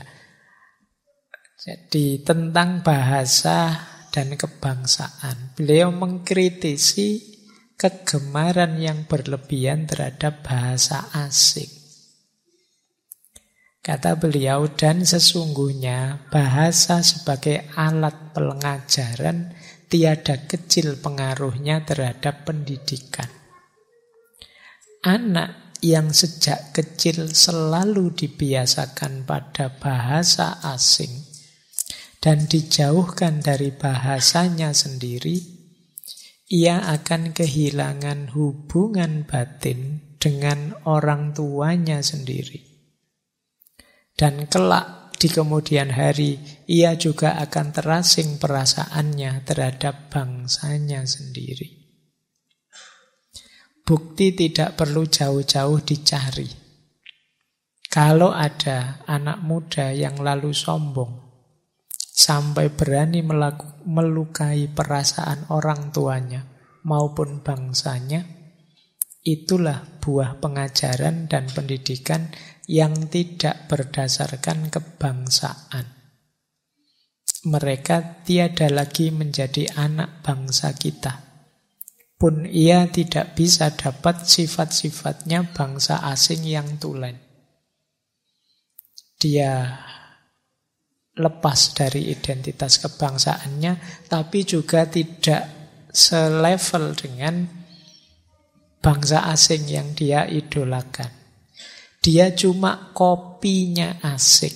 Jadi tentang bahasa dan kebangsaan. Beliau mengkritisi kegemaran yang berlebihan terhadap bahasa asing. Kata beliau, dan sesungguhnya bahasa sebagai alat pengajaran tiada kecil pengaruhnya terhadap pendidikan. Anak yang sejak kecil selalu dibiasakan pada bahasa asing dan dijauhkan dari bahasanya sendiri, ia akan kehilangan hubungan batin dengan orang tuanya sendiri. Dan kelak di kemudian hari, ia juga akan terasing perasaannya terhadap bangsanya sendiri. Bukti tidak perlu jauh-jauh dicari. Kalau ada anak muda yang lalu sombong, sampai berani melukai perasaan orang tuanya maupun bangsanya, itulah buah pengajaran dan pendidikan yang tidak berdasarkan kebangsaan. Mereka tiada lagi menjadi anak bangsa kita. Pun ia tidak bisa dapat sifat-sifatnya bangsa asing yang tulen. Dia lepas dari identitas kebangsaannya, tapi juga tidak selevel dengan bangsa asing yang dia idolakan. Dia cuma kopinya asing.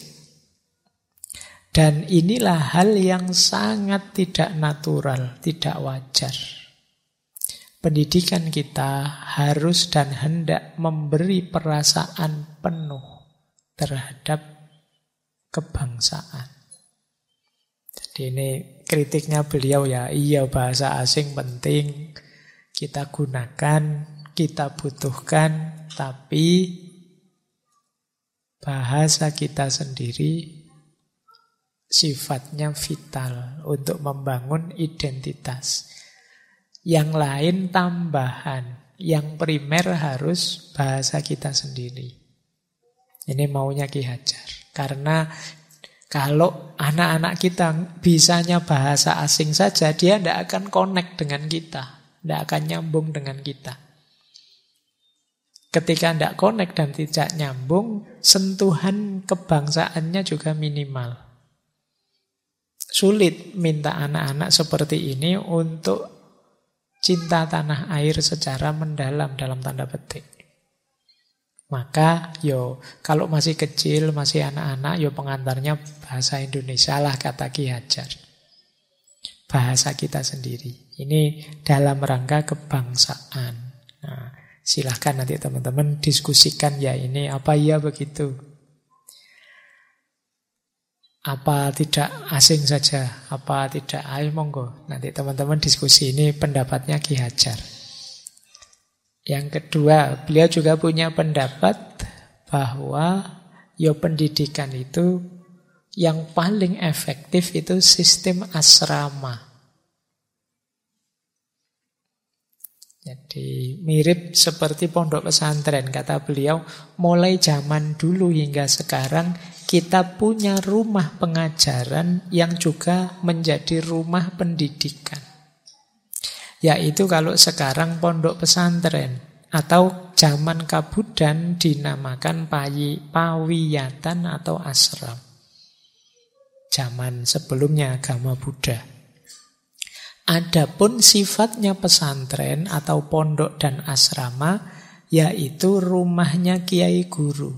Dan inilah hal yang sangat tidak natural, tidak wajar. Pendidikan kita harus dan hendak memberi perasaan penuh terhadap kebangsaan. Jadi ini kritiknya beliau ya, iya bahasa asing penting, kita gunakan, kita butuhkan, tapi bahasa kita sendiri sifatnya vital untuk membangun identitas. Yang lain tambahan, yang primer harus bahasa kita sendiri. Ini maunya Ki Hajar. Karena kalau anak-anak kita bisanya bahasa asing saja, dia tidak akan connect dengan kita, tidak akan nyambung dengan kita. Ketika tidak connect dan tidak nyambung, sentuhan kebangsaannya juga minimal. Sulit minta anak-anak seperti ini untuk cinta tanah air secara mendalam dalam tanda petik. Maka kalau masih kecil, masih anak-anak, pengantarnya bahasa Indonesia lah, kata Ki Hajar. Bahasa kita sendiri. Ini dalam rangka kebangsaan. Nah, silahkan nanti teman-teman diskusikan ya ini apa ya begitu. Apa tidak asing saja? Apa tidak? Ayo monggo. Nanti teman-teman diskusi, ini pendapatnya Ki Hajar. Yang kedua, beliau juga punya pendapat bahwa pendidikan itu yang paling efektif itu sistem asrama. Jadi mirip seperti pondok pesantren, kata beliau. Mulai zaman dulu hingga sekarang kita punya rumah pengajaran yang juga menjadi rumah pendidikan. Yaitu kalau sekarang pondok pesantren, atau zaman Kabudan dinamakan pawiyatan atau asram. Zaman sebelumnya agama Buddha. Adapun sifatnya pesantren atau pondok dan asrama, yaitu rumahnya kiai guru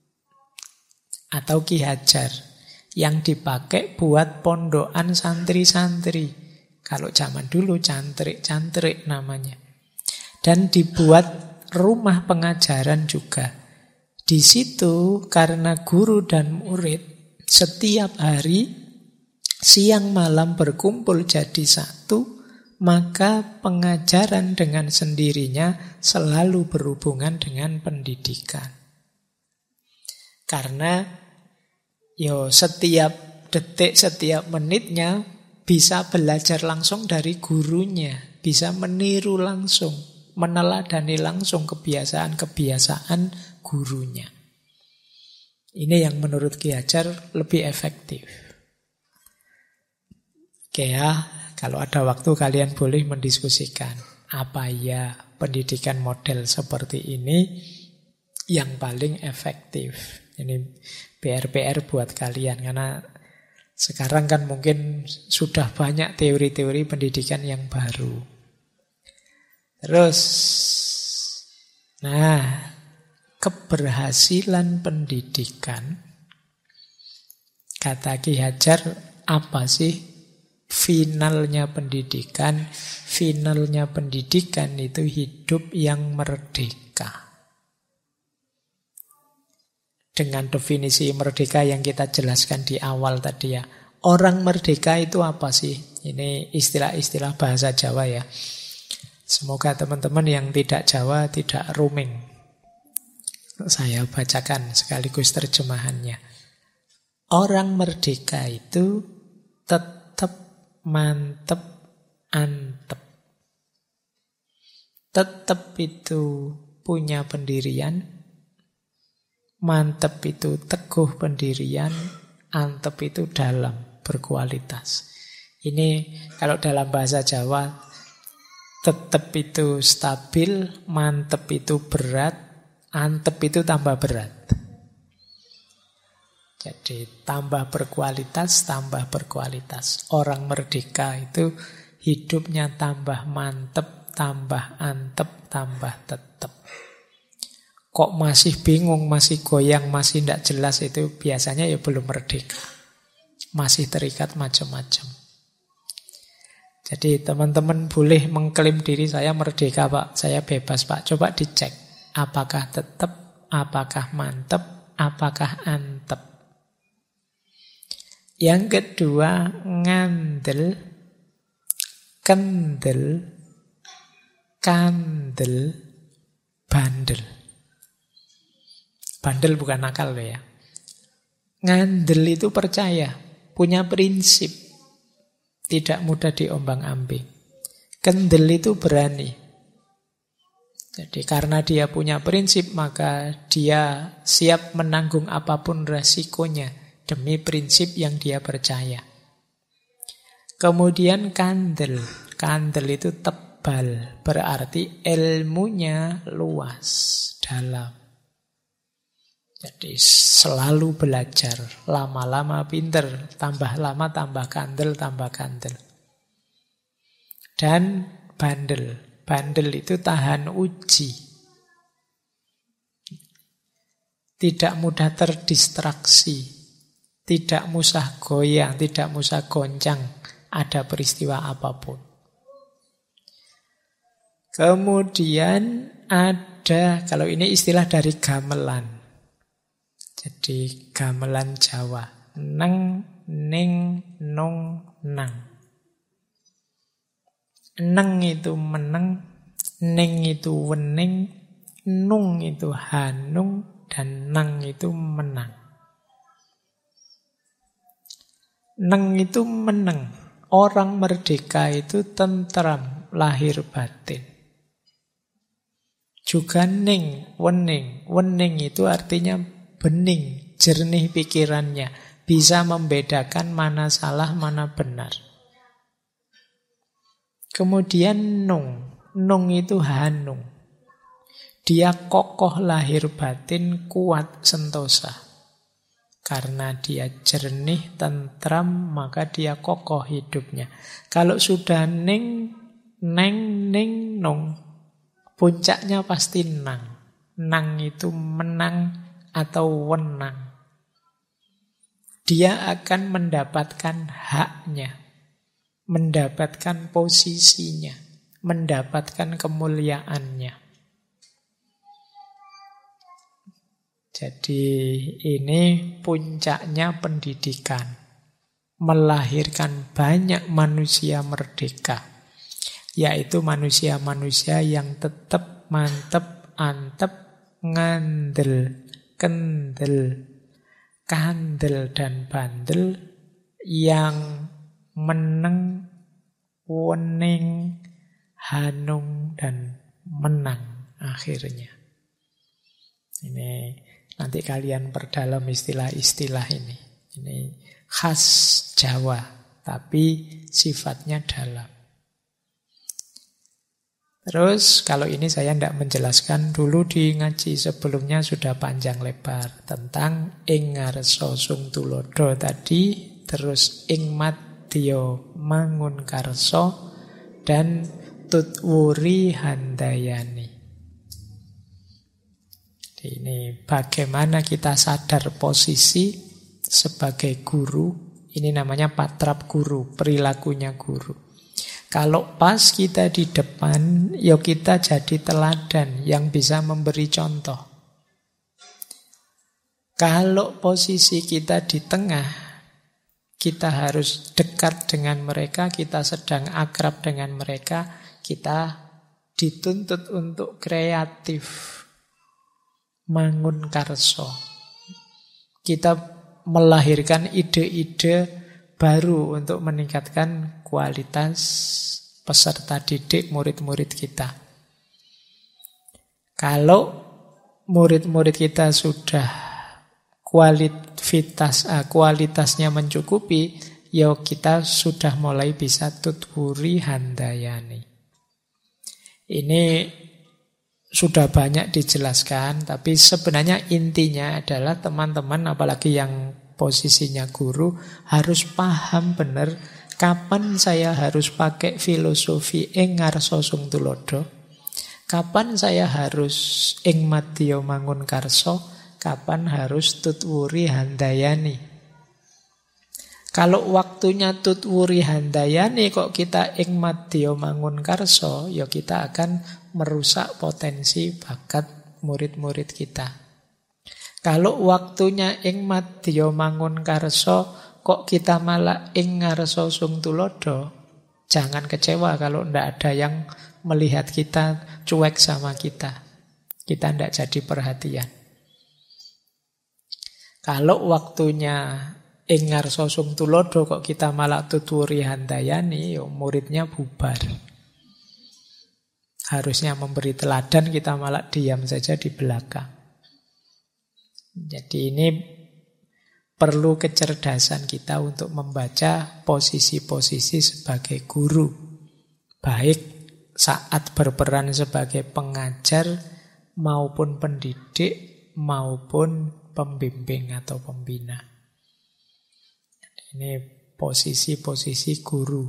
atau Ki Hajar yang dipakai buat pondokan santri-santri. Kalau zaman dulu cantrik-cantrik namanya. Dan dibuat rumah pengajaran juga. Di situ karena guru dan murid setiap hari siang malam berkumpul jadi satu, maka pengajaran dengan sendirinya selalu berhubungan dengan pendidikan. Karena setiap detik, setiap menitnya bisa belajar langsung dari gurunya, bisa meniru langsung, meneladani langsung kebiasaan-kebiasaan gurunya. Ini yang menurut Ki Hajar lebih efektif. Oke ya, kalau ada waktu kalian boleh mendiskusikan apa ya pendidikan model seperti ini yang paling efektif. Ini PR-PR buat kalian, karena sekarang kan mungkin sudah banyak teori-teori pendidikan yang baru. Terus, keberhasilan pendidikan, kata Ki Hajar, apa sih finalnya pendidikan? Finalnya pendidikan itu hidup yang merdeka. Dengan definisi merdeka yang kita jelaskan di awal tadi ya. Orang merdeka itu apa sih? Ini istilah-istilah bahasa Jawa ya. Semoga teman-teman yang tidak Jawa tidak roaming. Saya bacakan sekaligus terjemahannya. Orang merdeka itu tetap mantep antep. Tetap itu punya pendirian. Mantep itu teguh pendirian. Antep itu dalam, berkualitas. Ini kalau dalam bahasa Jawa, tetap itu stabil, mantep itu berat, antep itu tambah berat. Jadi tambah berkualitas, tambah berkualitas. Orang merdeka itu hidupnya tambah mantep, tambah antep, tambah tetep. Kok masih bingung, masih goyang, masih tidak jelas, itu biasanya belum merdeka. Masih terikat macam-macam. Jadi teman-teman boleh mengklaim diri, saya merdeka Pak, saya bebas Pak. Coba dicek, apakah tetap, apakah mantep, apakah antep. Yang kedua, ngandel, kendel, kandel, bandel. Bandel bukan nakal loh ya. Ngandel itu percaya, punya prinsip, tidak mudah diombang-ambing. Kendel itu berani. Jadi karena dia punya prinsip, maka dia siap menanggung apapun resikonya demi prinsip yang dia percaya. Kemudian kandel. Kandel itu tebal, berarti ilmunya luas, dalam. Jadi selalu belajar, lama-lama pinter, tambah lama tambah kandel, tambah kandel. Dan bandel. Bandel itu tahan uji. Tidak mudah terdistraksi. Tidak musah goyang, tidak musah goncang ada peristiwa apapun. Kemudian ada, kalau ini istilah dari gamelan. Jadi gamelan Jawa. neng, ning, nung, nang. Neng itu meneng, ning itu wening, nung itu hanung, dan nang itu menang. Neng itu meneng. Orang merdeka itu tentram, lahir batin. Juga ning, wening. Wening itu artinya bening, jernih pikirannya. Bisa membedakan mana salah, mana benar. Kemudian nung. Nung itu hanung. Dia kokoh lahir batin, kuat sentosa. Karena dia jernih, tentram, maka dia kokoh hidupnya. Kalau sudah ning, neng, ning, nung, puncaknya pasti nang. Nang itu menang atau wenang. Dia akan mendapatkan haknya, mendapatkan posisinya, mendapatkan kemuliaannya. Jadi ini puncaknya pendidikan. Melahirkan banyak manusia merdeka. Yaitu manusia-manusia yang tetap mantep, antep, ngandel, kendel, kandel, dan bandel. Yang meneng, wening, hanung, dan menang akhirnya. Ini nanti kalian perdalam istilah-istilah ini. Ini khas Jawa, tapi sifatnya dalam. Terus kalau ini saya tidak menjelaskan, dulu di ngaji sebelumnya sudah panjang lebar tentang ing ngarsa sung tulodo tadi, terus ing madya mangun karso, dan tutwuri handayani. Ini bagaimana kita sadar posisi sebagai guru. Ini namanya patrap guru, perilakunya guru. Kalau pas kita di depan, ya kita jadi teladan yang bisa memberi contoh. Kalau posisi kita di tengah, kita harus dekat dengan mereka, kita sedang akrab dengan mereka, kita dituntut untuk kreatif. Mangun karso. Kita melahirkan ide-ide baru untuk meningkatkan kualitas peserta didik murid-murid kita. Kalau murid-murid kita sudah kualitasnya mencukupi, ya kita sudah mulai bisa tutwuri handayani. Ini sudah banyak dijelaskan, tapi sebenarnya intinya adalah teman-teman, apalagi yang posisinya guru, harus paham benar kapan saya harus pakai filosofi ing ngarsa sung tulodo, kapan saya harus ing madya mangun karso, kapan harus tutwuri handayani. Kalau waktunya tutwuri handayani kok kita ing madya mangun karso, ya kita akan merusak potensi bakat murid-murid kita. Kalau waktunya ing madya mangun karso kok kita malah ing ngarsa sung tulodo, jangan kecewa kalau ndak ada yang melihat kita cuek sama kita. Kita ndak jadi perhatian. Kalau waktunya ing ngarsa sung tulodo kok kita malah tutwuri handayani, ya muridnya bubar. Harusnya memberi teladan, kita malah diam saja di belakang. Jadi ini perlu kecerdasan kita untuk membaca posisi-posisi sebagai guru. Baik saat berperan sebagai pengajar maupun pendidik maupun pembimbing atau pembina. Ini posisi-posisi guru.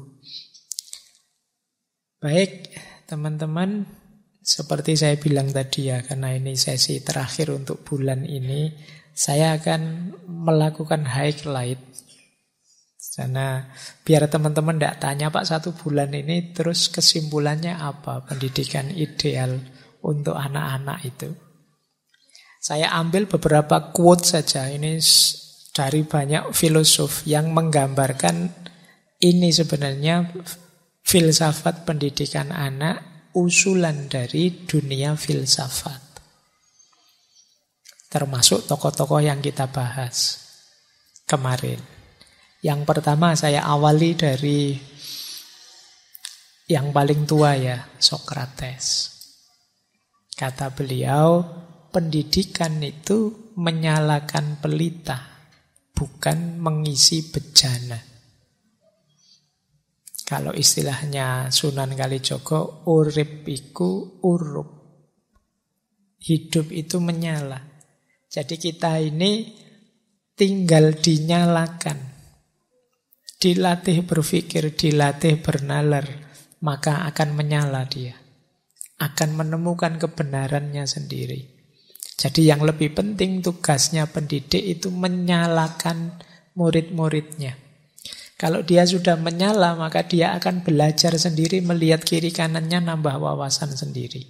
Baik, teman-teman, seperti saya bilang tadi ya, karena ini sesi terakhir untuk bulan ini, saya akan melakukan highlight. Karena biar teman-teman tidak tanya, Pak, 1 bulan ini terus kesimpulannya apa pendidikan ideal untuk anak-anak itu. Saya ambil beberapa quote saja. Ini dari banyak filosof yang menggambarkan ini sebenarnya filsafat pendidikan anak, usulan dari dunia filsafat. Termasuk tokoh-tokoh yang kita bahas kemarin. Yang pertama saya awali dari yang paling tua ya, Sokrates. Kata beliau, pendidikan itu menyalakan pelita, bukan mengisi bejana. Kalau istilahnya Sunan Kalijaga, urip iku urup. Hidup itu menyala. Jadi kita ini tinggal dinyalakan. Dilatih berpikir, dilatih bernalar, maka akan menyala dia. Akan menemukan kebenarannya sendiri. Jadi yang lebih penting tugasnya pendidik itu menyalakan murid-muridnya. Kalau dia sudah menyala, maka dia akan belajar sendiri, melihat kiri kanannya, nambah wawasan sendiri.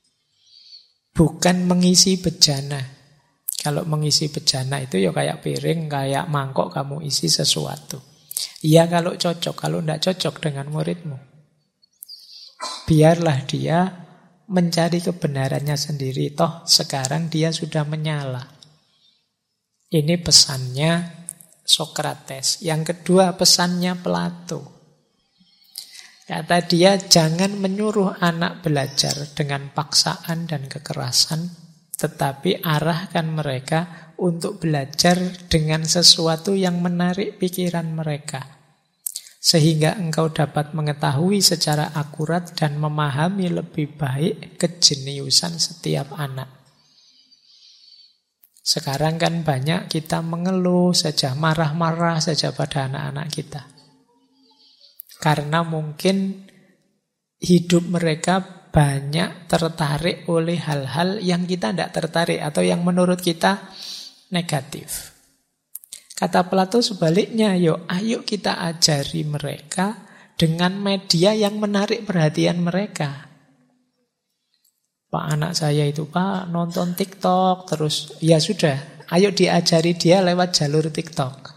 Bukan mengisi bejana. Kalau mengisi bejana itu ya kayak piring, kayak mangkok kamu isi sesuatu. Iya kalau cocok, kalau tidak cocok dengan muridmu. Biarlah dia mencari kebenarannya sendiri. Toh sekarang dia sudah menyala. Ini pesannya Sokrates. Yang kedua pesannya Plato. Kata dia, jangan menyuruh anak belajar dengan paksaan dan kekerasan, tetapi arahkan mereka untuk belajar dengan sesuatu yang menarik pikiran mereka. Sehingga engkau dapat mengetahui secara akurat dan memahami lebih baik kejeniusan setiap anak. Sekarang kan banyak kita mengeluh saja, marah-marah saja pada anak-anak kita. Karena mungkin hidup mereka banyak tertarik oleh hal-hal yang kita tidak tertarik atau yang menurut kita negatif. Kata Plato sebaliknya, ayo kita ajari mereka dengan media yang menarik perhatian mereka. Pak, anak saya itu Pak nonton TikTok terus, ya sudah, ayo diajari dia lewat jalur TikTok.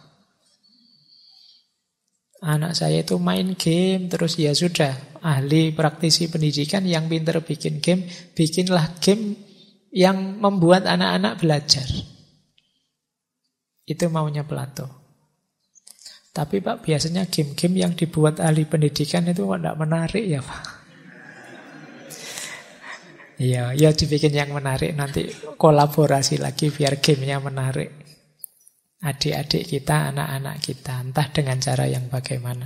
Anak saya itu main game terus, ya sudah, ahli praktisi pendidikan yang pintar bikin game, bikinlah game yang membuat anak-anak belajar. Itu maunya Plato. Tapi Pak, biasanya game-game yang dibuat ahli pendidikan itu tidak menarik ya Pak. Iya, ya dibikin yang menarik, nanti kolaborasi lagi biar gamenya menarik. Adik-adik kita, anak-anak kita, entah dengan cara yang bagaimana.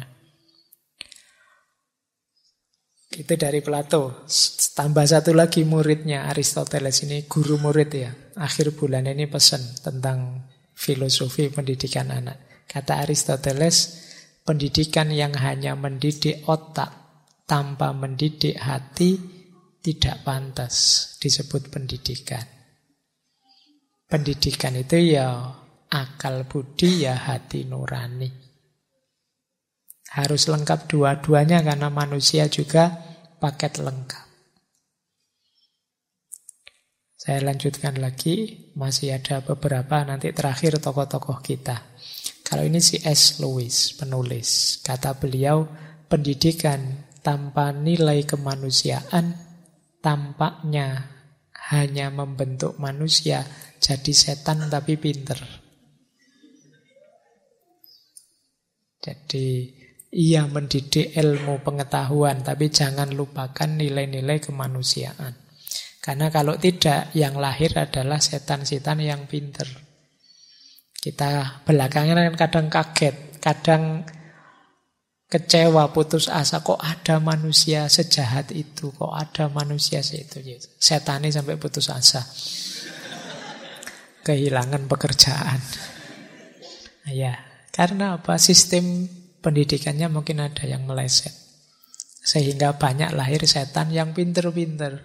Itu dari Plato. Tambah satu lagi muridnya, Aristoteles ini guru murid ya. Akhir bulan ini pesan tentang filosofi pendidikan anak. Kata Aristoteles, pendidikan yang hanya mendidik otak tanpa mendidik hati tidak pantas disebut pendidikan. Pendidikan itu ya akal budi, ya hati nurani. Harus lengkap dua-duanya karena manusia juga paket lengkap. Saya lanjutkan lagi, masih ada beberapa nanti terakhir tokoh-tokoh kita. Kalau ini C.S. Lewis, penulis. Kata beliau, pendidikan tanpa nilai kemanusiaan tampaknya hanya membentuk manusia jadi setan tapi pinter. Jadi ia mendidik ilmu pengetahuan, tapi jangan lupakan nilai-nilai kemanusiaan. Karena kalau tidak, yang lahir adalah setan-setan yang pinter. Kita belakangan kan kadang kaget, kadang kecewa, putus asa, kok ada manusia sejahat itu, kok ada manusia itu. Setani sampai putus asa. Kehilangan pekerjaan. Ya. Karena apa? Sistem pendidikannya mungkin ada yang meleset. Sehingga banyak lahir setan yang pinter-pinter.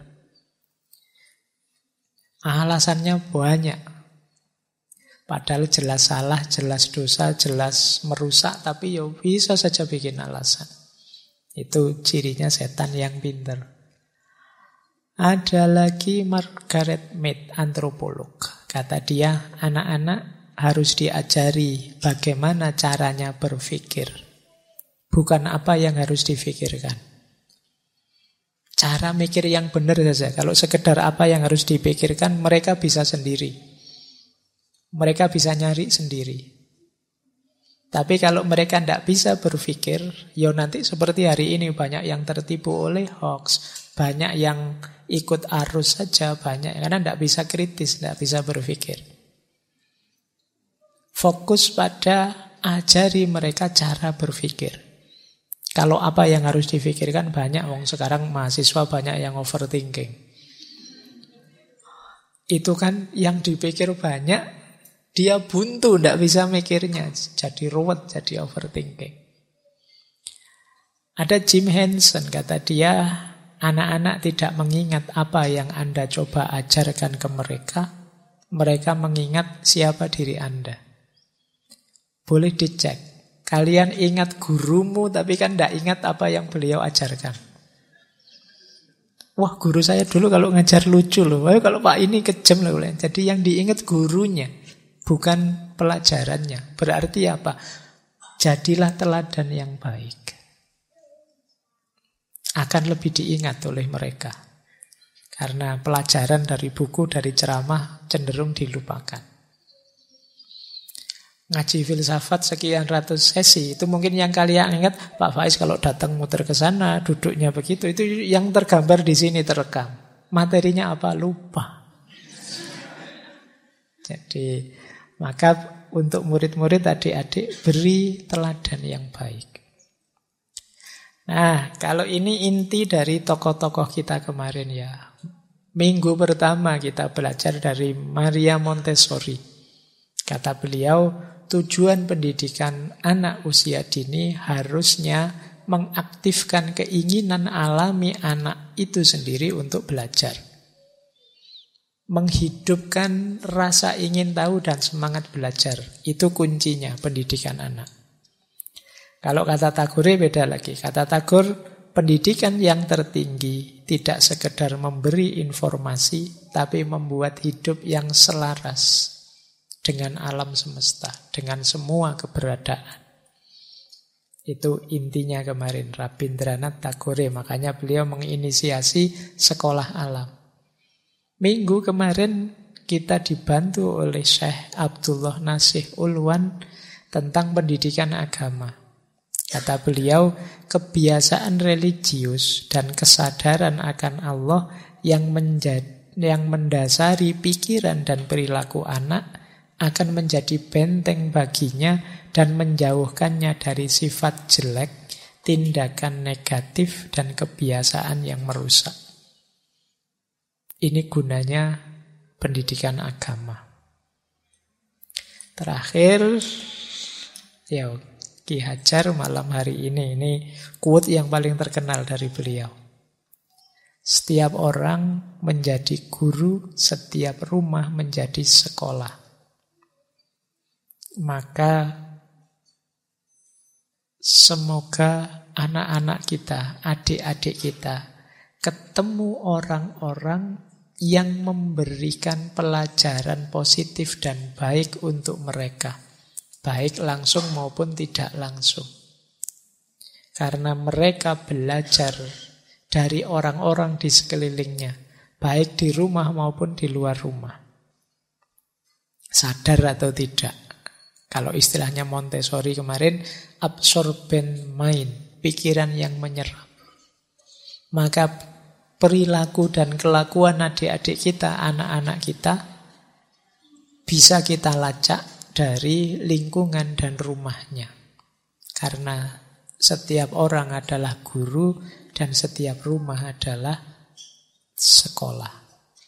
Alasannya banyak. Padahal jelas salah, jelas dosa, jelas merusak, tapi ya bisa saja bikin alasan. Itu cirinya setan yang pinter. Ada lagi Margaret Mead, antropolog. Kata dia, anak-anak harus diajari bagaimana caranya berpikir. Bukan apa yang harus difikirkan. Cara mikir yang benar saja. Kalau sekedar apa yang harus dipikirkan, mereka bisa sendiri. Mereka bisa nyari sendiri. Tapi kalau mereka tidak bisa berpikir, ya nanti seperti hari ini banyak yang tertipu oleh hoax, banyak yang ikut arus saja, banyak karena tidak bisa kritis, tidak bisa berpikir. Fokus pada ajari mereka cara berpikir. Kalau apa yang harus difikirkan banyak, sekarang mahasiswa banyak yang overthinking. Itu kan yang dipikir banyak, dia buntu, tidak bisa mikirnya. Jadi ruwet, jadi overthinking. Ada Jim Henson, kata dia, anak-anak tidak mengingat apa yang Anda coba ajarkan ke mereka. Mereka mengingat siapa diri Anda. Boleh dicek. Kalian ingat gurumu, tapi kan tidak ingat apa yang beliau ajarkan. Wah, guru saya dulu kalau ngajar lucu loh. Wah, kalau Pak ini kejam loh. Jadi yang diingat gurunya, bukan pelajarannya. Berarti apa? Jadilah teladan yang baik. Akan lebih diingat oleh mereka. Karena pelajaran dari buku, dari ceramah cenderung dilupakan. Ngaji filsafat sekian ratus sesi, itu mungkin yang kalian ingat, Pak Faiz kalau datang muter ke sana, duduknya begitu, itu yang tergambar di sini terekam. Materinya apa? Lupa. Jadi, maka untuk murid-murid, adik-adik, beri teladan yang baik. Nah, kalau ini inti dari tokoh-tokoh kita kemarin ya. Minggu pertama kita belajar dari Maria Montessori. Kata beliau, tujuan pendidikan anak usia dini harusnya mengaktifkan keinginan alami anak itu sendiri untuk belajar. Menghidupkan rasa ingin tahu dan semangat belajar. Itu kuncinya pendidikan anak. Kalau kata Tagore beda lagi. Kata Tagore, pendidikan yang tertinggi tidak sekedar memberi informasi, tapi membuat hidup yang selaras dengan alam semesta, dengan semua keberadaan. Itu intinya kemarin Rabindranath Tagore, makanya beliau menginisiasi sekolah alam. Minggu kemarin kita dibantu oleh Syekh Abdullah Nasih Ulwan tentang pendidikan agama. Kata beliau, kebiasaan religius dan kesadaran akan Allah yang mendasari pikiran dan perilaku anak akan menjadi benteng baginya dan menjauhkannya dari sifat jelek, tindakan negatif, dan kebiasaan yang merusak. Ini gunanya pendidikan agama. Terakhir, ya Ki Hajar malam hari ini quote yang paling terkenal dari beliau. Setiap orang menjadi guru, setiap rumah menjadi sekolah. Maka semoga anak-anak kita, adik-adik kita, ketemu orang-orang yang memberikan pelajaran positif dan baik untuk mereka, baik langsung maupun tidak langsung. Karena mereka belajar dari orang-orang di sekelilingnya, baik di rumah maupun di luar rumah. Sadar atau tidak. Kalau istilahnya Montessori kemarin, absorbent mind, pikiran yang menyerap. Maka perilaku dan kelakuan adik-adik kita, anak-anak kita, bisa kita lacak dari lingkungan dan rumahnya. Karena setiap orang adalah guru dan setiap rumah adalah sekolah.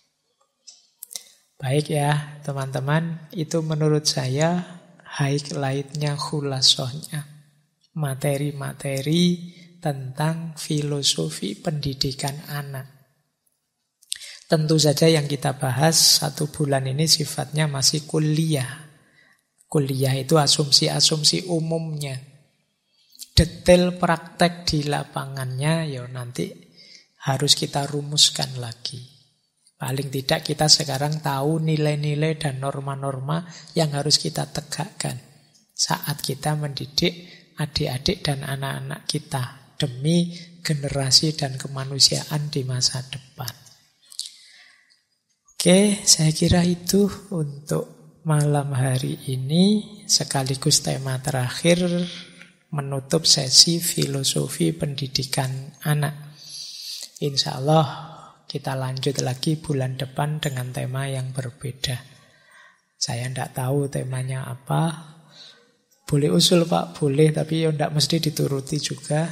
Baik ya teman-teman, itu menurut saya highlight-nya, khulasohnya, materi-materi tentang filosofi pendidikan anak. Tentu saja yang kita bahas 1 bulan ini sifatnya masih kuliah. Kuliah itu asumsi-asumsi umumnya. Detail praktek di lapangannya ya nanti harus kita rumuskan lagi. Paling tidak kita sekarang tahu nilai-nilai dan norma-norma yang harus kita tegakkan saat kita mendidik adik-adik dan anak-anak kita demi generasi dan kemanusiaan di masa depan. Oke, saya kira itu untuk malam hari ini, sekaligus tema terakhir menutup sesi filosofi pendidikan anak. Insya Allah kita lanjut lagi bulan depan dengan tema yang berbeda. Saya tidak tahu temanya apa. Boleh usul Pak, boleh, tapi ya tidak mesti dituruti juga.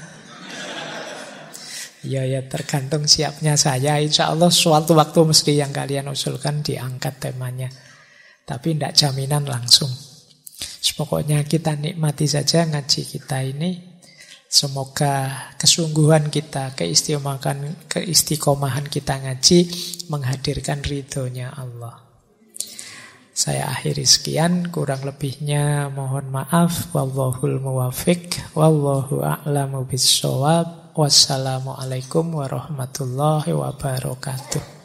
Ya tergantung siapnya saya. Insya Allah suatu waktu mesti yang kalian usulkan diangkat temanya. Tapi tidak jaminan langsung. Pokoknya kita nikmati saja ngaji kita ini. Semoga kesungguhan kita, keistiqomahan kita ngaji menghadirkan ridhonya Allah. Saya akhiri sekian, kurang lebihnya mohon maaf. Wallahul muwafiq, wallahu a'lamu bissawab. Wassalamualaikum warahmatullahi wabarakatuh.